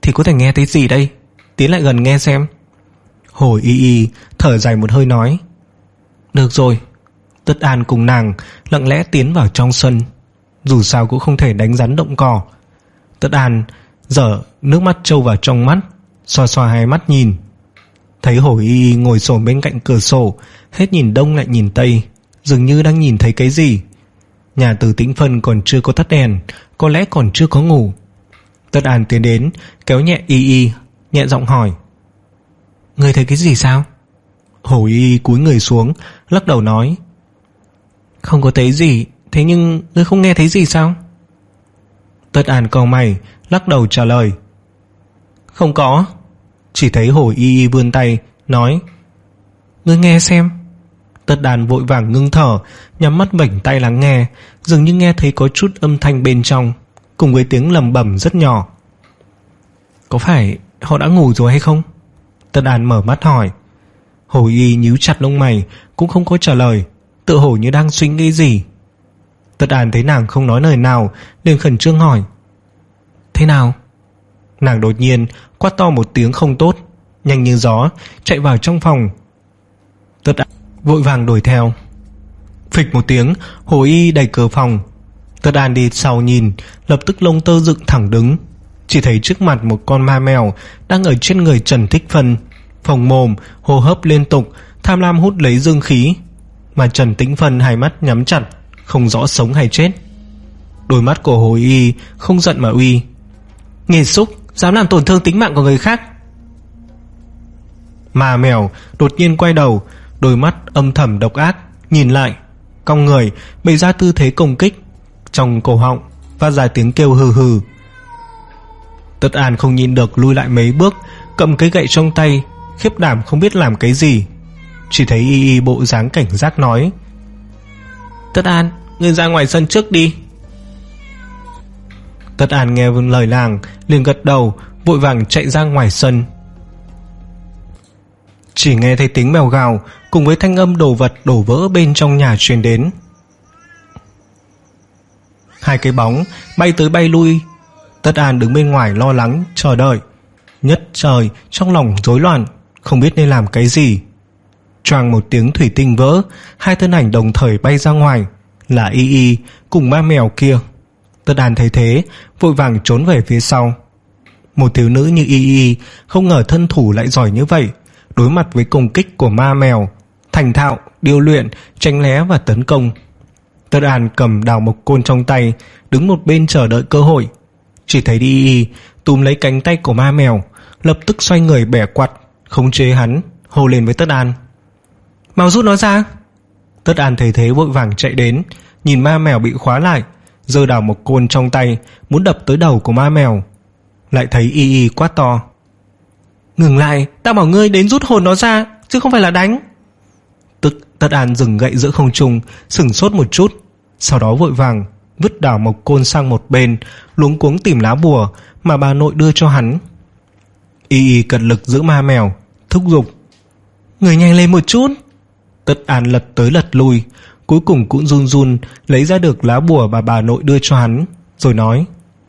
thì có thể nghe thấy gì đây? Tiến lại gần nghe xem. Hồ Y Y thở dài một hơi nói. Được rồi. Tất An cùng nàng lặng lẽ tiến vào trong sân. Dù sao cũng không thể đánh rắn động cỏ. Tất An dở nước mắt trâu vào trong mắt, xoa xoa hai mắt nhìn. Thấy Hồ Y Y ngồi xổm bên cạnh cửa sổ, hết nhìn đông lại nhìn tây, dường như đang nhìn thấy cái gì. Nhà Từ Tĩnh Phân còn chưa có tắt đèn, có lẽ còn chưa có ngủ. Tất An tiến đến kéo nhẹ Y Y, nhẹ giọng hỏi. Ngươi thấy cái gì sao? Hồ Y Y cúi người xuống, lắc đầu nói. Không có thấy gì. Thế nhưng ngươi không nghe thấy gì sao? Tất An cau mày, lắc đầu trả lời. Không có. Chỉ thấy Hồ Y Y vươn tay nói. Ngươi nghe xem. Tất An vội vàng ngưng thở, nhắm mắt vểnh tay lắng nghe, dường như nghe thấy có chút âm thanh bên trong, cùng với tiếng lầm bẩm rất nhỏ. Có phải họ đã ngủ rồi hay không? Tất An mở mắt hỏi. Hồ Y nhíu chặt lông mày, cũng không có trả lời, tựa hồ như đang suy nghĩ gì. Tất An thấy nàng không nói lời nào, liền khẩn trương hỏi. Thế nào? Nàng đột nhiên quát to một tiếng không tốt, nhanh như gió chạy vào trong phòng. Tất An vội vàng đuổi theo. Phịch một tiếng, Hồ Y đẩy cửa phòng. Tất An đi sau nhìn, lập tức lông tơ dựng thẳng đứng. Chỉ thấy trước mặt một con ma mèo đang ở trên người Trần Thích Phân, phồng mồm, hô hấp liên tục, tham lam hút lấy dương khí. Mà Trần Tĩnh Phân hai mắt nhắm chặt, không rõ sống hay chết. Đôi mắt của Hồ Y không giận mà uy. Nghề xúc, dám làm tổn thương tính mạng của người khác. Ma mèo đột nhiên quay đầu, đôi mắt âm thầm độc ác nhìn lại, cong người bày ra tư thế công kích. Trong cổ họng phát ra tiếng kêu hừ hừ. Tất An không nhìn được lui lại mấy bước, cầm cái gậy trong tay, khiếp đảm không biết làm cái gì. Chỉ thấy Y Y bộ dáng cảnh giác nói. Tất An, ngươi ra ngoài sân trước đi. Tất An nghe lời nàng liền gật đầu, vội vàng chạy ra ngoài sân. Chỉ nghe thấy tiếng mèo gào cùng với thanh âm đồ vật đổ vỡ bên trong nhà truyền đến. Hai cái bóng bay tới bay lui. Tất An đứng bên ngoài lo lắng chờ đợi, nhất trời trong lòng rối loạn, không biết nên làm cái gì. Choàng một tiếng thủy tinh vỡ, hai thân ảnh đồng thời bay ra ngoài, là Y Y cùng ma mèo kia. Tất An thấy thế vội vàng trốn về phía sau. Một thiếu nữ như Y Y không ngờ thân thủ lại giỏi như vậy, đối mặt với công kích của ma mèo, thành thạo điêu luyện, tránh né và tấn công. Tất An cầm đào mộc côn trong tay, đứng một bên chờ đợi cơ hội. Chỉ thấy Y Y túm lấy cánh tay của ma mèo, lập tức xoay người bẻ quạt, khống chế hắn, hô lên với Tất An. Mau rút nó ra. Tất An thấy thế vội vàng chạy đến, nhìn ma mèo bị khóa lại, giơ đào mộc côn trong tay muốn đập tới đầu của ma mèo. Lại thấy Y Y quát to. Ngừng lại, ta bảo ngươi đến rút hồn nó ra, chứ không phải là đánh. Tức Tất An dừng gậy giữa không trung, sửng sốt một chút, sau đó vội vàng vứt đào mộc côn sang một bên, luống cuống tìm lá bùa mà bà nội đưa cho hắn. Y Y cật lực giữ ma mèo, thúc giục. Người nhanh lên một chút. Tất An lật tới lật lui, cuối cùng cũng run run lấy ra được lá bùa bà bà nội đưa cho hắn, rồi nói.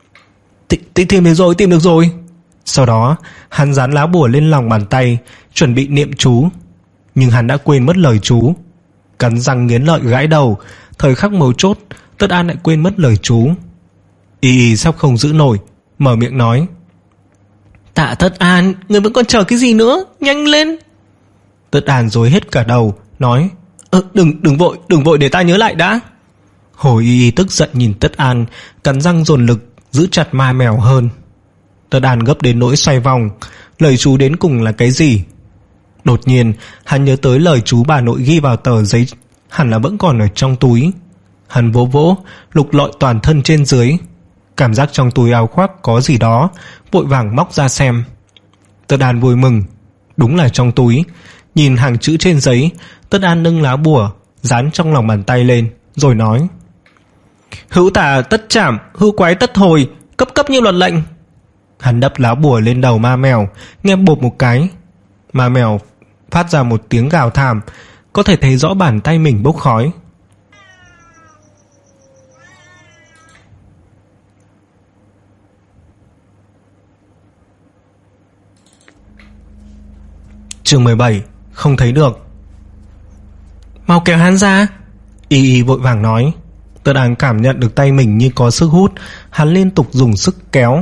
Tìm được rồi, tìm được rồi. Sau đó hắn dán lá bùa lên lòng bàn tay, chuẩn bị niệm chú. Nhưng hắn đã quên mất lời chú. Cắn răng nghiến lợi gãi đầu, thời khắc mấu chốt Tất An lại quên mất lời chú. Y Y sắp không giữ nổi, mở miệng nói. Tạ Tất An, người vẫn còn chờ cái gì nữa, nhanh lên. Tất An rối hết cả đầu, nói. Ờ, đừng, đừng vội, đừng vội để ta nhớ lại đã. Hồ Y Y tức giận nhìn Tất An, cắn răng dồn lực giữ chặt ma mèo hơn. Tất An gấp đến nỗi xoay vòng, lời chú đến cùng là cái gì? Đột nhiên hắn nhớ tới lời chú bà nội ghi vào tờ giấy, hẳn là vẫn còn ở trong túi. Hắn vỗ vỗ, lục lọi toàn thân trên dưới, cảm giác trong túi áo khoác có gì đó, vội vàng móc ra xem. Tất An vui mừng, đúng là trong túi. Nhìn hàng chữ trên giấy, Tất An nâng lá bùa dán trong lòng bàn tay lên, rồi nói. Hữu tả tất chảm, hữu quái tất hồi, cấp cấp như luật lệnh. Hắn đắp lá bùa lên đầu ma mèo, nghe bộp một cái. Ma mèo phát ra một tiếng gào thảm, có thể thấy rõ bàn tay mình bốc khói. Chương mười bảy. Không thấy được. Mau kéo hắn ra, Y Y vội vàng nói. Tất An cảm nhận được tay mình như có sức hút, hắn liên tục dùng sức kéo.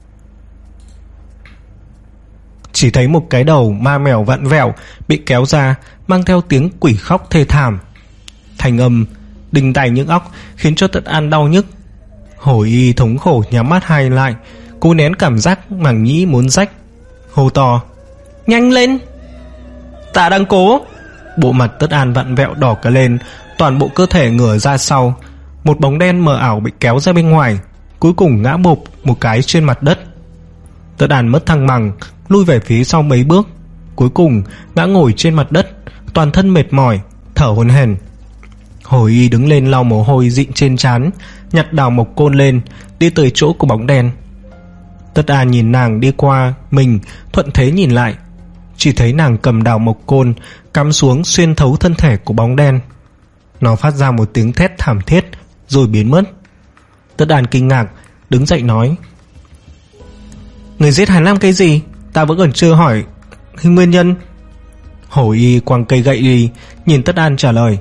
Chỉ thấy một cái đầu ma mèo vặn vẹo bị kéo ra, mang theo tiếng quỷ khóc thê thảm. Thành âm đinh tai nhức óc khiến cho Tất An đau nhức. Hổ Y thống khổ nhắm mắt hai lại, cố nén cảm giác màng nhĩ muốn rách, hô to: nhanh lên, ta đang cố. Bộ mặt Tất An vặn vẹo đỏ cả lên, toàn bộ cơ thể ngửa ra sau. Một bóng đen mờ ảo bị kéo ra bên ngoài, cuối cùng ngã bộp một cái trên mặt đất. Tất An mất thăng bằng, lui về phía sau mấy bước, cuối cùng ngã ngồi trên mặt đất, toàn thân mệt mỏi, thở hổn hển. Hổ Y đứng lên lau mồ hôi dịn trên trán, nhặt đào mộc côn lên, đi tới chỗ của bóng đen. Tất An nhìn nàng đi qua mình, thuận thế nhìn lại, chỉ thấy nàng cầm đào mộc côn cắm xuống xuyên thấu thân thể của bóng đen. Nó phát ra một tiếng thét thảm thiết rồi biến mất. Tất An kinh ngạc đứng dậy nói: người giết hắn làm cái gì? Ta vẫn còn chưa hỏi nguyên nhân. Hổ Y quăng cây gậy đi, nhìn Tất An trả lời: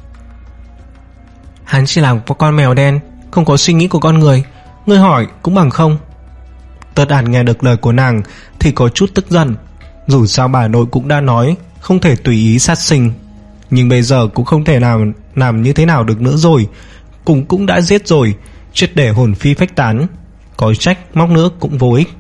hắn chỉ là một con mèo đen, không có suy nghĩ của con người, ngươi hỏi cũng bằng không. Tất An nghe được lời của nàng thì có chút tức giận. Dù sao bà nội cũng đã nói không thể tùy ý sát sinh, nhưng bây giờ cũng không thể nào làm như thế nào được nữa rồi. Cùng cũng đã giết rồi, chết để hồn phi phách tán, có trách móc nữa cũng vô ích.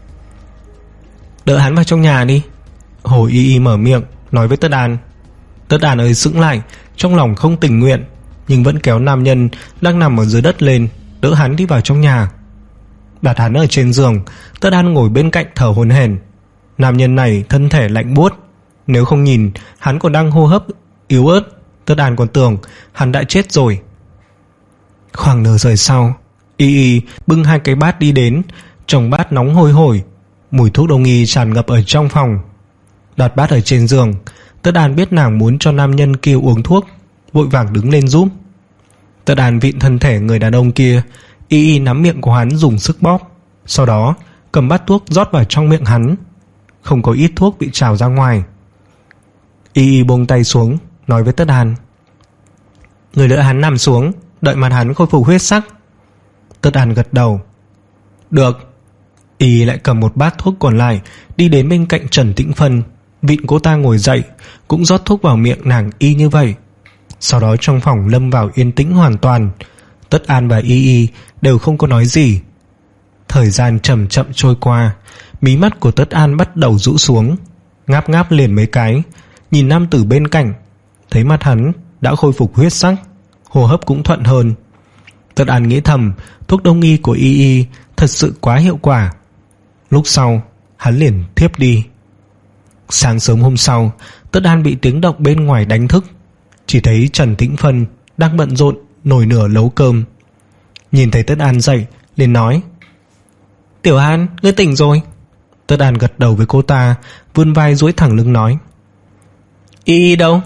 Đỡ hắn vào trong nhà đi. Hổ Y Y mở miệng nói với Tất An. Tất An ơi sững lại, trong lòng không tình nguyện, nhưng vẫn kéo nam nhân đang nằm ở dưới đất lên, đỡ hắn đi vào trong nhà. Đặt hắn ở trên giường, Tất An ngồi bên cạnh thở hổn hển. Nam nhân này thân thể lạnh buốt, nếu không nhìn hắn còn đang hô hấp yếu ớt, Tất An còn tưởng hắn đã chết rồi. Khoảng nửa giờ sau, Y Y bưng hai cái bát đi đến, trong bát nóng hôi hổi, mùi thuốc đông y tràn ngập ở trong phòng. Đặt bát ở trên giường, Tất An biết nàng muốn cho nam nhân kia uống thuốc, vội vàng đứng lên giúp. Tất An vịn thân thể người đàn ông kia, Y Y nắm miệng của hắn dùng sức bóp, sau đó cầm bát thuốc rót vào trong miệng hắn. Không có ít thuốc bị trào ra ngoài. Y Y buông tay xuống, nói với Tất An: người đỡ hắn nằm xuống, đợi mặt hắn khôi phục huyết sắc. Tất An gật đầu. Được. Y lại cầm một bát thuốc còn lại, đi đến bên cạnh Trần Tĩnh Phân, vịn cô ta ngồi dậy, cũng rót thuốc vào miệng nàng y như vậy. Sau đó trong phòng lâm vào yên tĩnh hoàn toàn. Tất An và Y Y đều không có nói gì. Thời gian chậm chậm trôi qua, mí mắt của Tất An bắt đầu rũ xuống, ngáp ngáp liền mấy cái, nhìn nam tử bên cạnh, thấy mặt hắn đã khôi phục huyết sắc, hô hấp cũng thuận hơn. Tất An nghĩ thầm, thuốc đông y của Y Y thật sự quá hiệu quả. Lúc sau hắn liền thiếp đi. Sáng sớm hôm sau, Tất An bị tiếng động bên ngoài đánh thức, chỉ thấy Trần Tĩnh Phân đang bận rộn nồi nửa nấu cơm. Nhìn thấy Tất An dậy liền nói: Tiểu An, ngươi tỉnh rồi. Tất An gật đầu với cô ta, vươn vai duỗi thẳng lưng nói: Y Y đâu?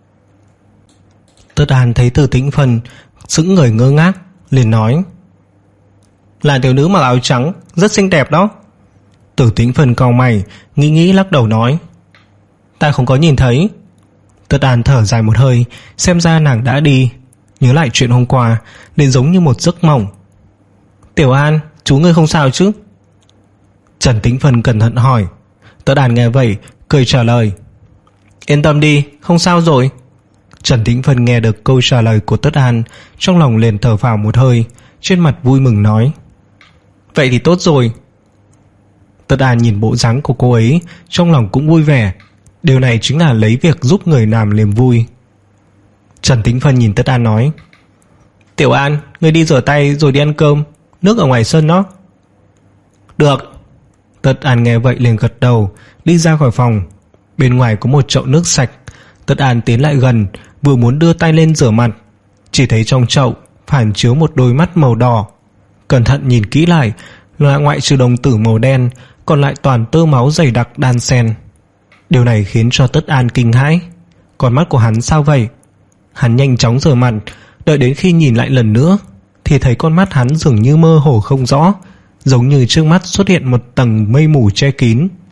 Tất An thấy Từ Tĩnh Phân sững người ngơ ngác, liền nói: là tiểu nữ mặc áo trắng, rất xinh đẹp đó. Từ Tĩnh Phân cau mày, nghĩ nghĩ lắc đầu nói: ta không có nhìn thấy. Tất An thở dài một hơi, xem ra nàng đã đi. Nhớ lại chuyện hôm qua, nên giống như một giấc mộng. Tiểu An, chú ngươi không sao chứ? Trần Tĩnh Phân cẩn thận hỏi. Tất An nghe vậy cười trả lời: yên tâm đi, không sao rồi. Trần Tĩnh Phân nghe được câu trả lời của Tất An, trong lòng liền thở phào một hơi, trên mặt vui mừng nói: vậy thì tốt rồi. Tất An nhìn bộ dáng của cô ấy, trong lòng cũng vui vẻ. Điều này chính là lấy việc giúp người làm niềm vui. Trần Tĩnh Phân nhìn Tất An nói: Tiểu An, ngươi đi rửa tay rồi đi ăn cơm, nước ở ngoài sân đó. Được. Tất An nghe vậy liền gật đầu, đi ra khỏi phòng. Bên ngoài có một chậu nước sạch. Tất An tiến lại gần, vừa muốn đưa tay lên rửa mặt, chỉ thấy trong chậu phản chiếu một đôi mắt màu đỏ. Cẩn thận nhìn kỹ lại, là ngoại trừ đồng tử màu đen, còn lại toàn tơ máu dày đặc đan xen. Điều này khiến cho Tất An kinh hãi. Con mắt của hắn sao vậy? Hắn nhanh chóng rửa mặt, đợi đến khi nhìn lại lần nữa thì thấy con mắt hắn dường như mơ hồ không rõ, giống như trước mắt xuất hiện một tầng mây mù che kín.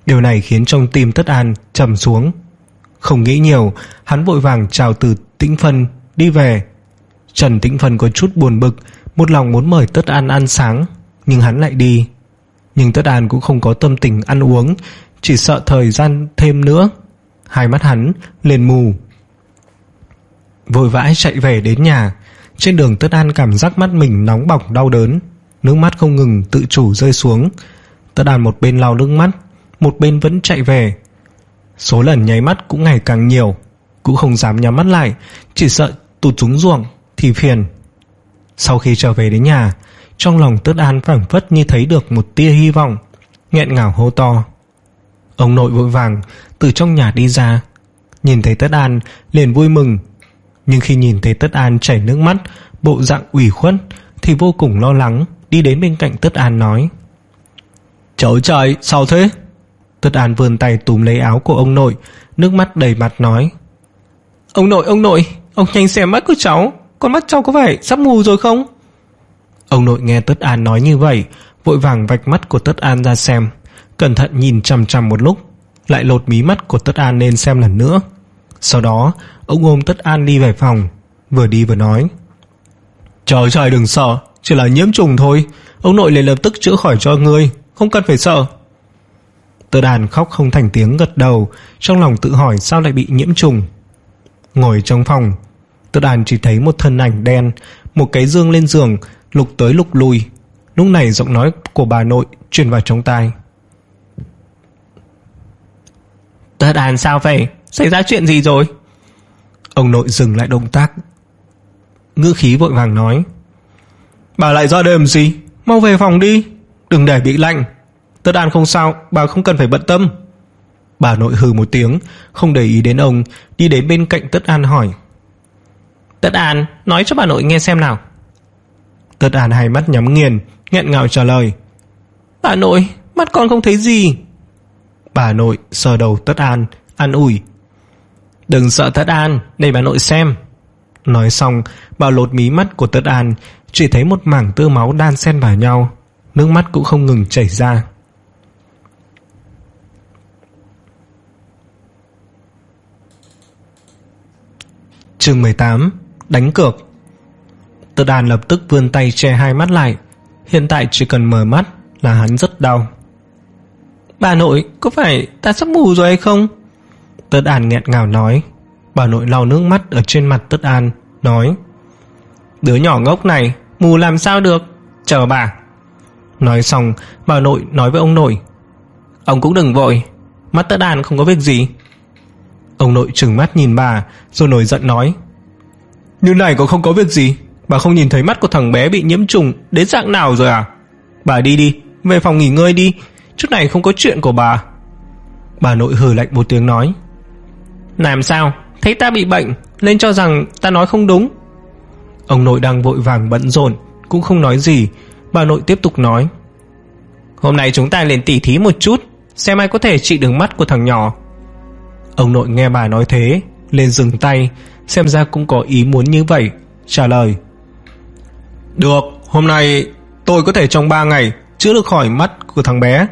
Điều này khiến trong tim Tất An trầm xuống. Không nghĩ nhiều, hắn vội vàng chào từ Tĩnh Phân đi về. Trần Tĩnh Phân có chút buồn bực, một lòng muốn mời Tất An ăn sáng, nhưng hắn lại đi. Nhưng Tất An cũng không có tâm tình ăn uống, chỉ sợ thời gian thêm nữa. Hai mắt hắn liền mù. Vội vãi chạy về đến nhà. Trên đường Tất An cảm giác mắt mình nóng bỏng đau đớn, nước mắt không ngừng tự chủ rơi xuống. Tất An một bên lau nước mắt, một bên vẫn chạy về. Số lần nháy mắt cũng ngày càng nhiều, cũng không dám nhắm mắt lại, chỉ sợ tụt xuống ruộng thì phiền. Sau khi trở về đến nhà, trong lòng Tất An phảng phất như thấy được một tia hy vọng, nghẹn ngào hô to. Ông nội vội vàng từ trong nhà đi ra, nhìn thấy Tất An liền vui mừng. Nhưng khi nhìn thấy Tất An chảy nước mắt, bộ dạng ủy khuất, thì vô cùng lo lắng, đi đến bên cạnh Tất An nói: Trời trời, sao thế? Tất An vươn tay túm lấy áo của ông nội, nước mắt đầy mặt nói: Ông nội, ông nội, ông nhanh xem mắt của cháu, con mắt cháu có phải sắp mù rồi không? Ông nội nghe Tất An nói như vậy, vội vàng vạch mắt của Tất An ra xem, cẩn thận nhìn chằm chằm một lúc, lại lột mí mắt của Tất An lên xem lần nữa. Sau đó ông ôm Tất An đi về phòng, vừa đi vừa nói: Trời trời, đừng sợ, chỉ là nhiễm trùng thôi, ông nội liền lập tức chữa khỏi cho ngươi, không cần phải sợ. Tất An khóc không thành tiếng gật đầu, trong lòng tự hỏi sao lại bị nhiễm trùng. Ngồi trong phòng, Tất An chỉ thấy một thân ảnh đen, một cái giường lên giường, lục tới lục lui. Lúc này giọng nói của bà nội truyền vào trong tai: Tất An sao vậy? Xảy ra chuyện gì rồi? Ông nội dừng lại động tác, ngữ khí vội vàng nói: Bà lại ra đây làm gì? Mau về phòng đi, đừng để bị lạnh. Tất An không sao, bà không cần phải bận tâm. Bà nội hừ một tiếng, không để ý đến ông, đi đến bên cạnh Tất An hỏi: Tất An, nói cho bà nội nghe xem nào. Tất An hai mắt nhắm nghiền, nghẹn ngào trả lời: Bà nội, mắt con không thấy gì. Bà nội sờ đầu Tất An, an ủi: Đừng sợ Tất An, để bà nội xem. Nói xong, bà lột mí mắt của Tất An, chỉ thấy một mảng tơ máu đan xen vào nhau, nước mắt cũng không ngừng chảy ra. Chương mười tám. Đánh cược. Tất An lập tức vươn tay che hai mắt lại, hiện tại chỉ cần mở mắt là hắn rất đau. Bà nội, có phải ta sắp mù rồi hay không? Tất An nghẹn ngào nói. Bà nội lau nước mắt ở trên mặt Tất An, nói: Đứa nhỏ ngốc này, mù làm sao được, chờ bà. Nói xong, bà nội nói với ông nội: Ông cũng đừng vội, mắt Tất An không có việc gì. Ông nội trừng mắt nhìn bà, rồi nổi giận nói: Như này có không có việc gì? Bà không nhìn thấy mắt của thằng bé bị nhiễm trùng đến dạng nào rồi à? Bà đi đi, về phòng nghỉ ngơi đi, chút này không có chuyện của bà. Bà nội hừ lạnh một tiếng nói: Làm sao? Thấy ta bị bệnh nên cho rằng ta nói không đúng. Ông nội đang vội vàng bận rộn, cũng không nói gì. Bà nội tiếp tục nói: Hôm nay chúng ta liền tỉ thí một chút, xem ai có thể trị được mắt của thằng nhỏ. Ông nội nghe bà nói thế, lên dừng tay, xem ra cũng có ý muốn như vậy, trả lời: Được, hôm nay tôi có thể trong ba ngày chữa được khỏi mắt của thằng bé.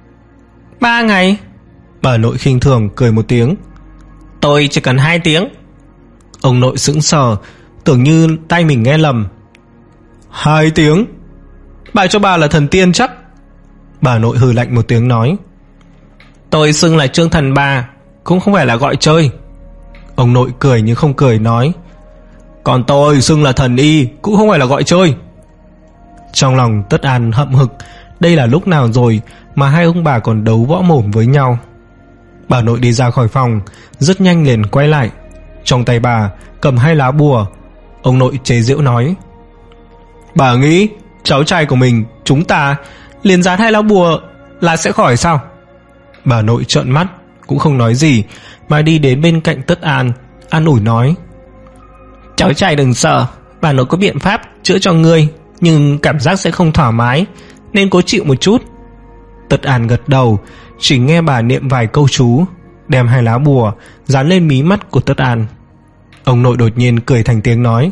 Ba ngày? Bà nội khinh thường cười một tiếng: Tôi chỉ cần hai tiếng. Ông nội sững sờ, tưởng như tay mình nghe lầm. Hai tiếng? Bà cho bà là thần tiên chắc? Bà nội hừ lạnh một tiếng nói: Tôi xưng là Trương Thần Bà, cũng không phải là gọi chơi. Ông nội cười nhưng không cười nói: Còn tôi xưng là Thần Y, cũng không phải là gọi chơi. Trong lòng Tất An hậm hực, đây là lúc nào rồi mà hai ông bà còn đấu võ mồm với nhau. Bà nội đi ra khỏi phòng, rất nhanh liền quay lại, trong tay bà cầm hai lá bùa. Ông nội chế giễu nói: Bà nghĩ cháu trai của mình chúng ta liền dán hai lá bùa là sẽ khỏi sao? Bà nội trợn mắt, cũng không nói gì, mà đi đến bên cạnh Tất An, an ủi nói: Cháu trai đừng sợ, bà nội có biện pháp chữa cho ngươi, nhưng cảm giác sẽ không thoải mái, nên cố chịu một chút. Tất An gật đầu, chỉ nghe bà niệm vài câu chú, đem hai lá bùa dán lên mí mắt của Tất An. Ông nội đột nhiên cười thành tiếng nói: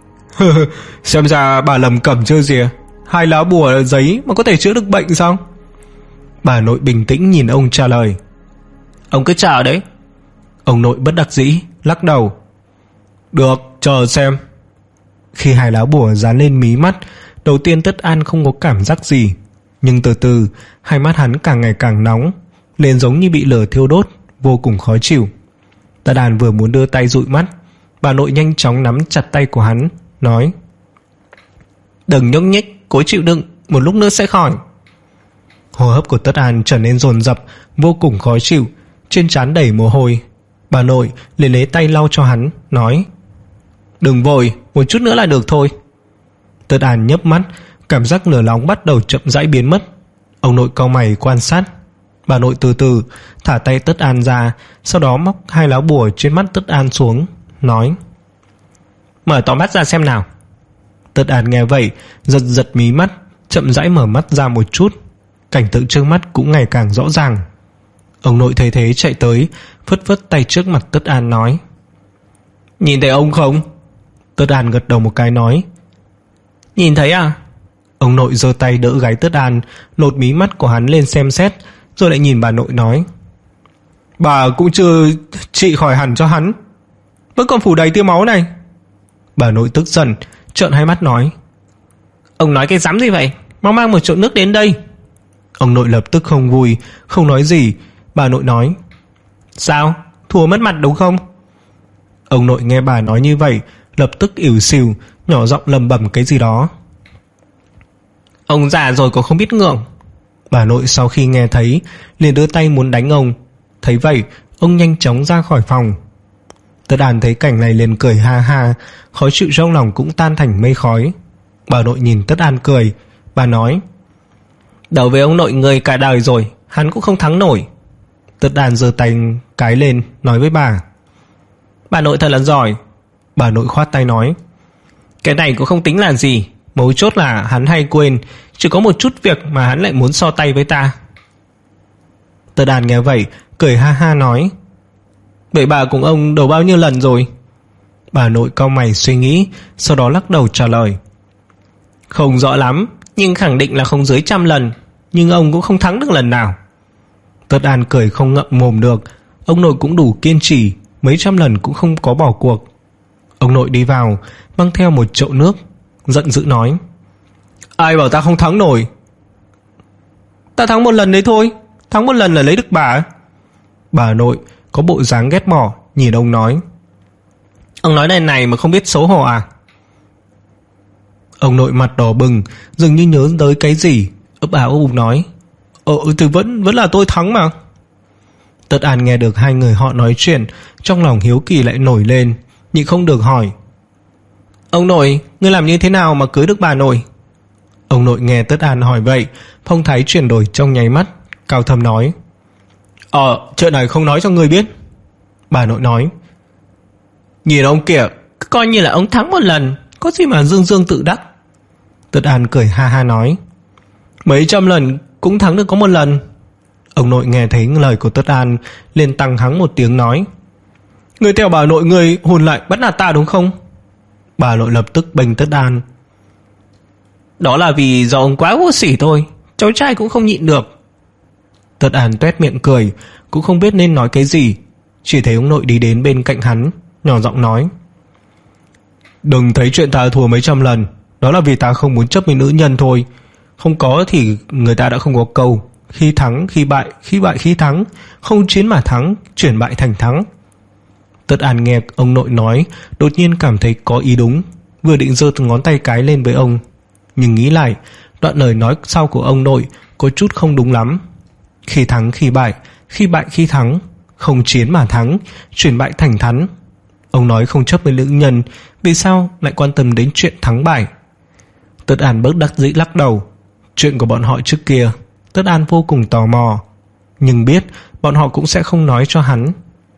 Xem ra bà lầm cẩm chưa gì, hai lá bùa giấy mà có thể chữa được bệnh sao? Bà nội bình tĩnh nhìn ông trả lời. Ông cứ chờ đấy. Ông nội bất đắc dĩ lắc đầu. Được, chờ xem. Khi hai lá bùa dán lên mí mắt, đầu tiên Tất An không có cảm giác gì, nhưng từ từ hai mắt hắn càng ngày càng nóng lên, giống như bị lửa thiêu đốt, vô cùng khó chịu. Tất An vừa muốn đưa tay dụi mắt, bà nội nhanh chóng nắm chặt tay của hắn, nói: Đừng nhúc nhích, cố chịu đựng, một lúc nữa sẽ khỏi. Hô hấp của Tất An trở nên dồn dập, vô cùng khó chịu, trên trán đầy mồ hôi. Bà nội liền lấy tay lau cho hắn, nói: Đừng vội, một chút nữa là được thôi. Tất An nhấp mắt, cảm giác lửa nóng bắt đầu chậm rãi biến mất. Ông nội cau mày quan sát. Bà nội từ từ thả tay Tất An ra, sau đó móc hai lá bùa trên mắt Tất An xuống, nói: Mở to mắt ra xem nào. Tất An nghe vậy giật giật mí mắt, chậm rãi mở mắt ra một chút. Cảnh tượng trước mắt cũng ngày càng rõ ràng. Ông nội thấy thế chạy tới, phất phất tay trước mặt Tất An, nói: Nhìn thấy ông không? Tất An gật đầu một cái, nói: Nhìn thấy à? Ông nội giơ tay đỡ gáy Tất An, lột mí mắt của hắn lên xem xét, rồi lại nhìn bà nội nói: Bà cũng chưa trị khỏi hẳn cho hắn, vẫn còn phủ đầy tia máu này. Bà nội tức giận, trợn hai mắt nói: Ông nói cái rắm gì vậy? Mau mang một chậu nước đến đây. Ông nội lập tức không vui, không nói gì. Bà nội nói: Sao? Thua mất mặt đúng không? Ông nội nghe bà nói như vậy, lập tức ỉu xìu, nhỏ giọng lầm bầm cái gì đó. Ông già rồi có không biết ngượng. Bà nội sau khi nghe thấy liền đưa tay muốn đánh ông. Thấy vậy, ông nhanh chóng ra khỏi phòng. Tất An thấy cảnh này liền cười ha ha, khó chịu trong lòng cũng tan thành mây khói. Bà nội nhìn Tất An cười, bà nói: Đầu với ông nội người cả đời rồi, hắn cũng không thắng nổi. Tất An giơ tay cái lên, nói với bà: Bà nội thật là giỏi. Bà nội khoát tay nói: Cái này cũng không tính là gì, mấu chốt là hắn hay quên, chỉ có một chút việc mà hắn lại muốn so tay với ta. Tất An nghe vậy cười ha ha nói: Vậy bà cùng ông đấu bao nhiêu lần rồi? Bà nội cau mày suy nghĩ, sau đó lắc đầu trả lời: Không rõ lắm, nhưng khẳng định là không dưới trăm lần, nhưng ông cũng không thắng được lần nào. Tất An cười không ngậm mồm được. Ông nội cũng đủ kiên trì, mấy trăm lần cũng không có bỏ cuộc. Ông nội đi vào, mang theo một chậu nước, giận dữ nói: Ai bảo ta không thắng nổi? Ta thắng một lần đấy thôi, thắng một lần là lấy được bà. Bà nội có bộ dáng ghét bỏ, nhìn ông nói: Ông nói này này mà không biết xấu hổ à? Ông nội mặt đỏ bừng, dường như nhớ tới cái gì, ấp áo ấp úng nói: Ờ thì vẫn vẫn là tôi thắng mà. Tất An nghe được hai người họ nói chuyện, trong lòng hiếu kỳ lại nổi lên, nhịn không được hỏi: Ông nội, ngươi làm như thế nào mà cưới được bà nội? Ông nội nghe Tất An hỏi vậy, phong thái chuyển đổi trong nháy mắt, cao thâm nói: Ờ, chuyện này không nói cho ngươi biết. Bà nội nói: Nhìn ông kìa, coi như là ông thắng một lần, có gì mà dương dương tự đắc. Tất An cười ha ha nói: Mấy trăm lần cũng thắng được có một lần. Ông nội nghe thấy lời của Tất An liền tăng hắng một tiếng, nói: Ngươi theo bà nội ngươi hùn lại bắt nạt ta đúng không? Bà nội lập tức bênh Tất An: Đó là vì do ông quá vô sỉ thôi, cháu trai cũng không nhịn được. Tất An tuét miệng cười, cũng không biết nên nói cái gì. Chỉ thấy ông nội đi đến bên cạnh hắn, nhỏ giọng nói: Đừng thấy chuyện ta thua mấy trăm lần, đó là vì ta không muốn chấp với nữ nhân thôi. Không có thì người ta đã không có câu: Khi thắng khi bại, khi bại khi thắng, không chiến mà thắng, chuyển bại thành thắng. Tất An nghe ông nội nói, đột nhiên cảm thấy có ý đúng, vừa định giơ ngón tay cái lên với ông, nhưng nghĩ lại, đoạn lời nói sau của ông nội có chút không đúng lắm. Khi thắng khi bại, khi bại khi thắng, không chiến mà thắng, chuyển bại thành thắng. Ông nói không chấp với nữ nhân, vì sao lại quan tâm đến chuyện thắng bại? Tất An bất đắc dĩ lắc đầu. Chuyện của bọn họ trước kia Tất An vô cùng tò mò, nhưng biết bọn họ cũng sẽ không nói cho hắn.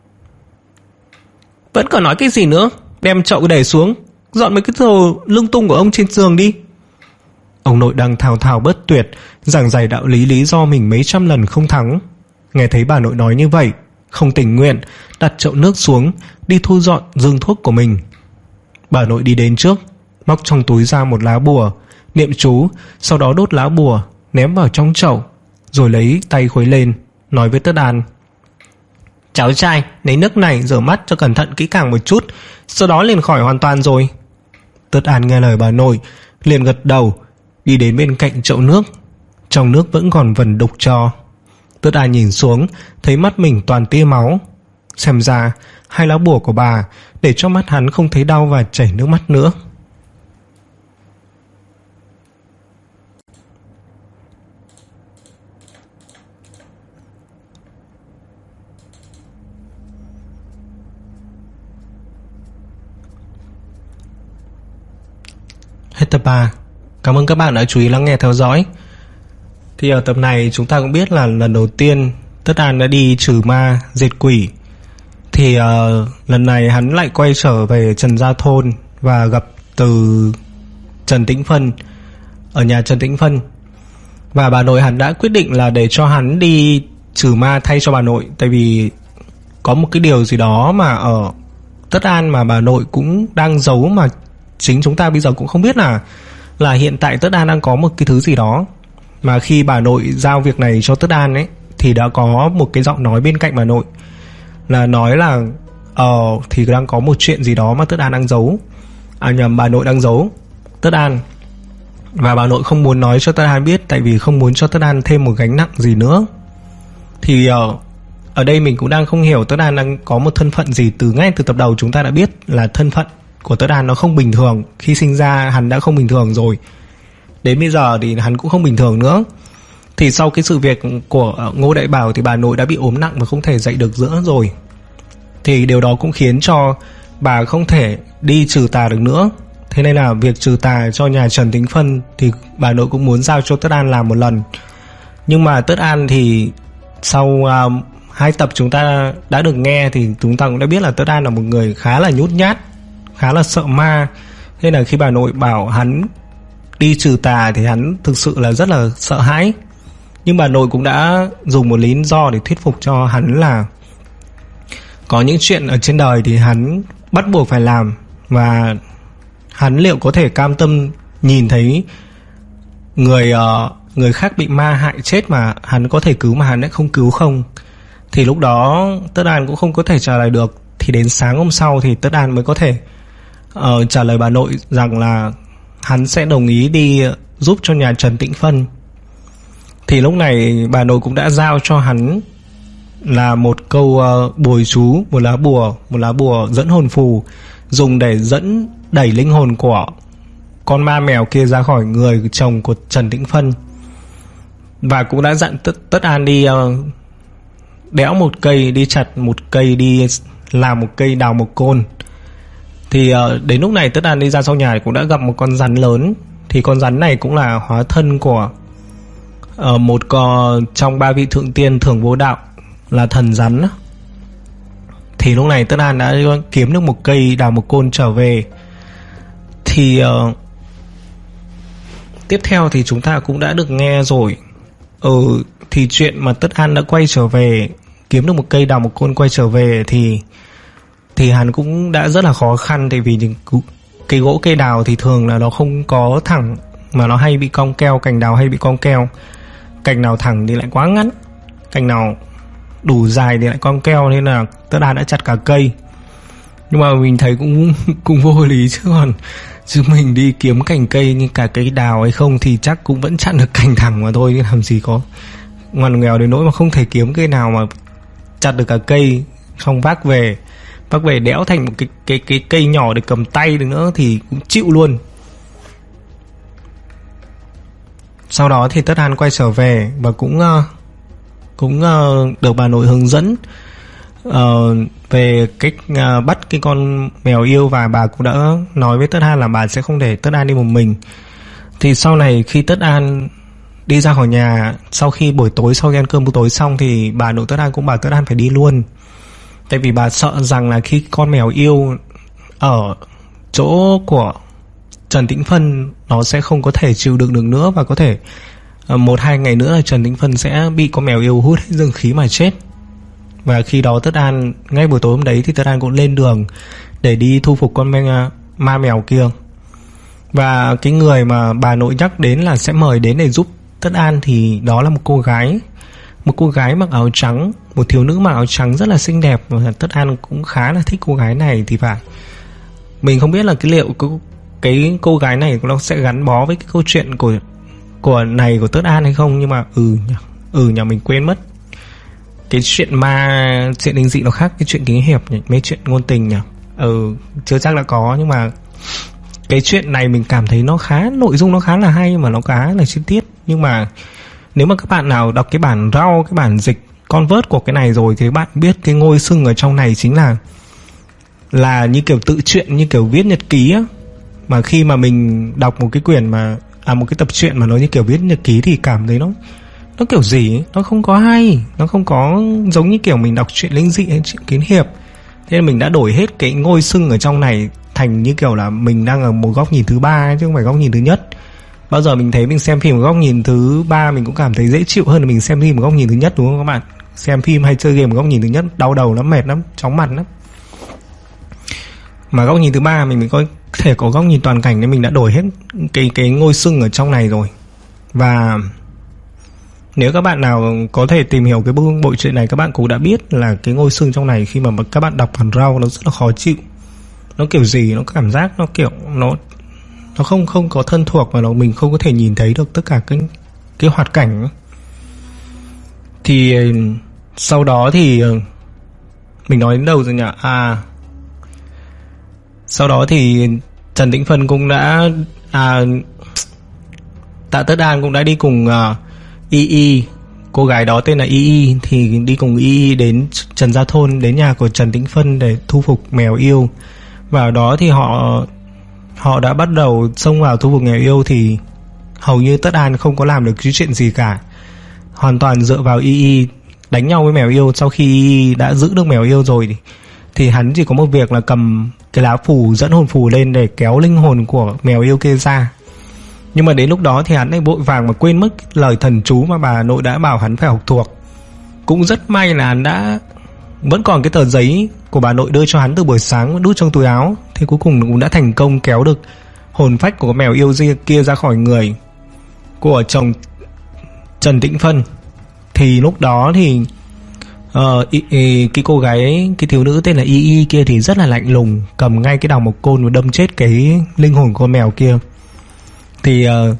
Vẫn còn nói cái gì nữa? Đem chậu để xuống, dọn mấy cái đồ lung tung của ông trên giường đi. Ông nội đang thào thào bất tuyệt, giảng giải đạo lý lý do mình mấy trăm lần không thắng. Nghe thấy bà nội nói như vậy, không tình nguyện đặt chậu nước xuống, đi thu dọn giường thuốc của mình. Bà nội đi đến trước, móc trong túi ra một lá bùa, niệm chú, sau đó đốt lá bùa, ném vào trong chậu, rồi lấy tay khuấy lên, nói với Tất An: cháu trai, lấy nước này rửa mắt cho cẩn thận kỹ càng một chút, sau đó liền khỏi hoàn toàn rồi. Tất An nghe lời bà nội, liền gật đầu, đi đến bên cạnh chậu nước. Trong nước vẫn còn vần đục tro. Tất An nhìn xuống, thấy mắt mình toàn tia máu. Xem ra hai lá bùa của bà để cho mắt hắn không thấy đau và chảy nước mắt nữa. Hết tập ba. Cảm ơn các bạn đã chú ý lắng nghe theo dõi. Thì ở tập này chúng ta cũng biết là lần đầu tiên Tất An đã đi trừ ma diệt quỷ. Thì uh, lần này hắn lại quay trở về Trần Gia Thôn và gặp từ Trần Tĩnh Phân ở nhà Trần Tĩnh Phân. Và bà nội hắn đã quyết định là để cho hắn đi trừ ma thay cho bà nội. Tại vì có một cái điều gì đó mà ở Tất An mà bà nội cũng đang giấu, mà chính chúng ta bây giờ cũng không biết là Là hiện tại Tất An đang có một cái thứ gì đó. Mà khi bà nội giao việc này cho Tất An ấy, thì đã có một cái giọng nói bên cạnh bà nội là nói là Ờ thì đang có một chuyện gì đó mà Tất An đang giấu. À nhầm, bà nội đang giấu Tất An. Và bà nội không muốn nói cho Tất An biết, tại vì không muốn cho Tất An thêm một gánh nặng gì nữa. Thì ở, ở đây mình cũng đang không hiểu Tất An đang có một thân phận gì. Từ ngay từ tập đầu chúng ta đã biết là thân phận của Tất An nó không bình thường. Khi sinh ra hắn đã không bình thường rồi, đến bây giờ thì hắn cũng không bình thường nữa. Thì sau cái sự việc của Ngô Đại Bảo thì bà nội đã bị ốm nặng và không thể dậy được nữa rồi. Thì điều đó cũng khiến cho bà không thể đi trừ tà được nữa. Thế nên là việc trừ tà cho nhà Trần Tĩnh Phân thì bà nội cũng muốn giao cho Tất An làm một lần. Nhưng mà Tất An thì sau uh, hai tập chúng ta đã được nghe thì chúng ta cũng đã biết là Tất An là một người khá là nhút nhát, khá là sợ ma. Thế là khi bà nội bảo hắn đi trừ tà thì hắn thực sự là rất là sợ hãi. Nhưng bà nội cũng đã dùng một lý do để thuyết phục cho hắn là có những chuyện ở trên đời thì hắn bắt buộc phải làm. Và hắn liệu có thể cam tâm nhìn thấy người uh, người khác bị ma hại chết mà hắn có thể cứu mà hắn lại không cứu không? Thì lúc đó Tất An cũng không có thể trả lời được. Thì đến sáng hôm sau thì Tất An mới có thể uh, trả lời bà nội rằng là hắn sẽ đồng ý đi giúp cho nhà Trần Tĩnh Phân. Thì lúc này bà nội cũng đã giao cho hắn là một câu uh, bùa chú, một lá bùa, một lá bùa dẫn hồn phù, dùng để dẫn đẩy linh hồn của con ma mèo kia ra khỏi người chồng của Trần Tĩnh Phân. Và cũng đã dặn Tất, Tất An đi uh, đẽo một cây, đi chặt một cây, đi làm một cây, đào một côn. Thì uh, đến lúc này Tất An đi ra sau nhà cũng đã gặp một con rắn lớn. Thì con rắn này cũng là hóa thân của uh, một con trong ba vị thượng tiên Thưởng Vô Đạo, là thần rắn. Thì lúc này Tất An đã kiếm được một cây, đào một côn trở về. Thì uh, tiếp theo thì chúng ta cũng đã được nghe rồi. Ừ, thì chuyện mà Tất An đã quay trở về, kiếm được một cây, đào một côn, quay trở về thì thì hắn cũng đã rất là khó khăn. Tại vì những cây gỗ cây đào thì thường là nó không có thẳng, mà nó hay bị cong keo. Cành đào hay bị cong keo. Cành nào thẳng thì lại quá ngắn, cành nào đủ dài thì lại cong keo. Nên là Tất An đã chặt cả cây. Nhưng mà mình thấy cũng cũng vô lý chứ còn chứ mình đi kiếm cành cây như cả cây đào hay không thì chắc cũng vẫn chặn được cành thẳng mà thôi. Nhưng làm gì có ngoằn nghèo đến nỗi mà không thể kiếm cây nào mà chặt được cả cây, xong vác về vác về đẽo thành một cái cái cái cây nhỏ để cầm tay được nữa thì cũng chịu luôn. Sau đó thì Tất An quay trở về và cũng uh, cũng uh, được bà nội hướng dẫn uh, về cách uh, bắt cái con mèo yêu. Và bà cũng đã nói với Tất An là bà sẽ không để Tất An đi một mình. Thì sau này khi Tất An đi ra khỏi nhà, sau khi buổi tối, sau khi ăn cơm buổi tối xong, thì bà nội Tất An cũng bảo Tất An phải đi luôn. Tại vì bà sợ rằng là khi con mèo yêu ở chỗ của Trần Tĩnh Phân nó sẽ không có thể chịu đựng được nữa, và có thể một hai ngày nữa là Trần Tĩnh Phân sẽ bị con mèo yêu hút hết dương khí mà chết. Và khi đó Tất An, ngay buổi tối hôm đấy thì Tất An cũng lên đường để đi thu phục con ma mèo kia. Và cái người mà bà nội nhắc đến là sẽ mời đến để giúp Tất An thì đó là một cô gái, một cô gái mặc áo trắng, một thiếu nữ mặc áo trắng rất là xinh đẹp, và Tất An cũng khá là thích cô gái này thì phải. Mình không biết là cái liệu cái, cái cô gái này nó sẽ gắn bó với cái câu chuyện của của này của Tất An hay không, nhưng mà ừ ừ nhà mình quên mất. Cái chuyện ma, chuyện linh dị nó khác cái chuyện kính hiệp nhỉ, mấy chuyện ngôn tình nhỉ. Ừ, chưa chắc đã có, nhưng mà cái chuyện này mình cảm thấy nó khá, nội dung nó khá là hay mà nó khá là chi tiết. Nhưng mà nếu mà các bạn nào đọc cái bản rau, cái bản dịch convert của cái này rồi thì các bạn biết cái ngôi sưng ở trong này chính là là như kiểu tự truyện, như kiểu viết nhật ký á. Mà khi mà mình đọc một cái quyển mà à một cái tập truyện mà nó như kiểu viết nhật ký thì cảm thấy nó nó kiểu gì ấy, nó không có hay, nó không có giống như kiểu mình đọc truyện linh dị hay truyện kiếm hiệp. Thế nên mình đã đổi hết cái ngôi sưng ở trong này thành như kiểu là mình đang ở một góc nhìn thứ ba ấy, chứ không phải góc nhìn thứ nhất. Bao giờ mình thấy mình xem phim ở góc nhìn thứ ba mình cũng cảm thấy dễ chịu hơn là mình xem phim ở góc nhìn thứ nhất, đúng không các bạn? Xem phim hay chơi game ở góc nhìn thứ nhất đau đầu lắm, mệt lắm, chóng mặt lắm. Mà góc nhìn thứ ba mình mới có thể có góc nhìn toàn cảnh, nên mình đã đổi hết cái cái ngôi sưng ở trong này rồi. Và nếu các bạn nào có thể tìm hiểu cái bộ, bộ truyện này, các bạn cũng đã biết là cái ngôi sưng trong này khi mà các bạn đọc bản rau nó rất là khó chịu. Nó kiểu gì, nó cảm giác nó kiểu nó nó không không có thân thuộc, và nó mình không có thể nhìn thấy được tất cả cái cái hoạt cảnh. Thì sau đó thì mình nói đến đâu rồi nhỉ? À, sau đó thì Trần Tĩnh Phân cũng đã à, Tạ Tất An cũng đã đi cùng uh, Y Y, cô gái đó tên là Y Y, thì đi cùng Y Y đến Trần Gia Thôn, đến nhà của Trần Tĩnh Phân để thu phục mèo yêu. Vào đó thì họ họ đã bắt đầu xông vào thu phục mèo yêu, thì hầu như Tất An không có làm được cái chuyện gì cả, hoàn toàn dựa vào Y Y đánh nhau với mèo yêu. Sau khi Y Y đã giữ được mèo yêu rồi thì, thì hắn chỉ có một việc là cầm cái lá phù dẫn hồn phù lên để kéo linh hồn của mèo yêu kia ra. Nhưng mà đến lúc đó thì hắn lại vội vàng mà quên mất lời thần chú mà bà nội đã bảo hắn phải học thuộc. Cũng rất may là hắn đã vẫn còn cái tờ giấy của bà nội đưa cho hắn từ buổi sáng đút trong túi áo, thì cuối cùng cũng đã thành công kéo được hồn phách của mèo yêu kia ra khỏi người của chồng Trần Tĩnh Phân. Thì lúc đó thì uh, y, y, cái cô gái, cái thiếu nữ tên là Y Y kia thì rất là lạnh lùng, cầm ngay cái đào mộc côn và đâm chết cái linh hồn của con mèo kia. Thì uh,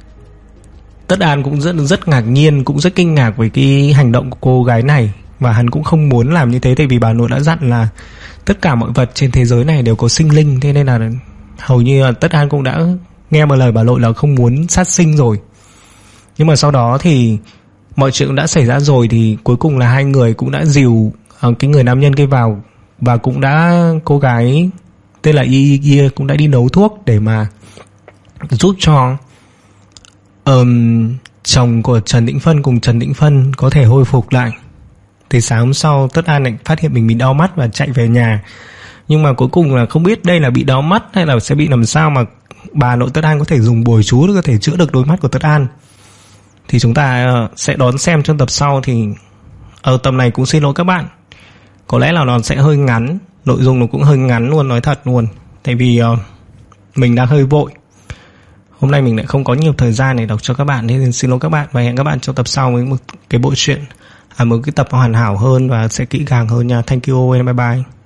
Tất An cũng rất rất ngạc nhiên, cũng rất kinh ngạc với cái hành động của cô gái này, và hắn cũng không muốn làm như thế, tại vì bà nội đã dặn là tất cả mọi vật trên thế giới này đều có sinh linh. Thế nên là hầu như là Tất An cũng đã nghe một lời bà nội là không muốn sát sinh rồi. Nhưng mà sau đó thì mọi chuyện cũng đã xảy ra rồi, thì cuối cùng là hai người cũng đã dìu uh, cái người nam nhân kia vào, và cũng đã, cô gái tên là Y Y cũng đã đi nấu thuốc để mà giúp cho um, chồng của Trần Tĩnh Phân cùng Trần Tĩnh Phân có thể hồi phục lại. Thì sáng hôm sau Tất An lại phát hiện mình bị đau mắt và chạy về nhà. Nhưng mà cuối cùng là không biết đây là bị đau mắt hay là sẽ bị làm sao mà bà nội Tất An có thể dùng bùa chú để có thể chữa được đôi mắt của Tất An. Thì chúng ta sẽ đón xem trong tập sau. Thì ở tập này cũng xin lỗi các bạn, có lẽ là nó sẽ hơi ngắn, nội dung nó cũng hơi ngắn luôn, nói thật luôn. Tại vì uh, mình đang hơi vội, hôm nay mình lại không có nhiều thời gian để đọc cho các bạn, nên xin lỗi các bạn. Và hẹn các bạn trong tập sau với một cái bộ truyện, à, một cái tập hoàn hảo hơn và sẽ kỹ càng hơn nha. Thank you and bye bye.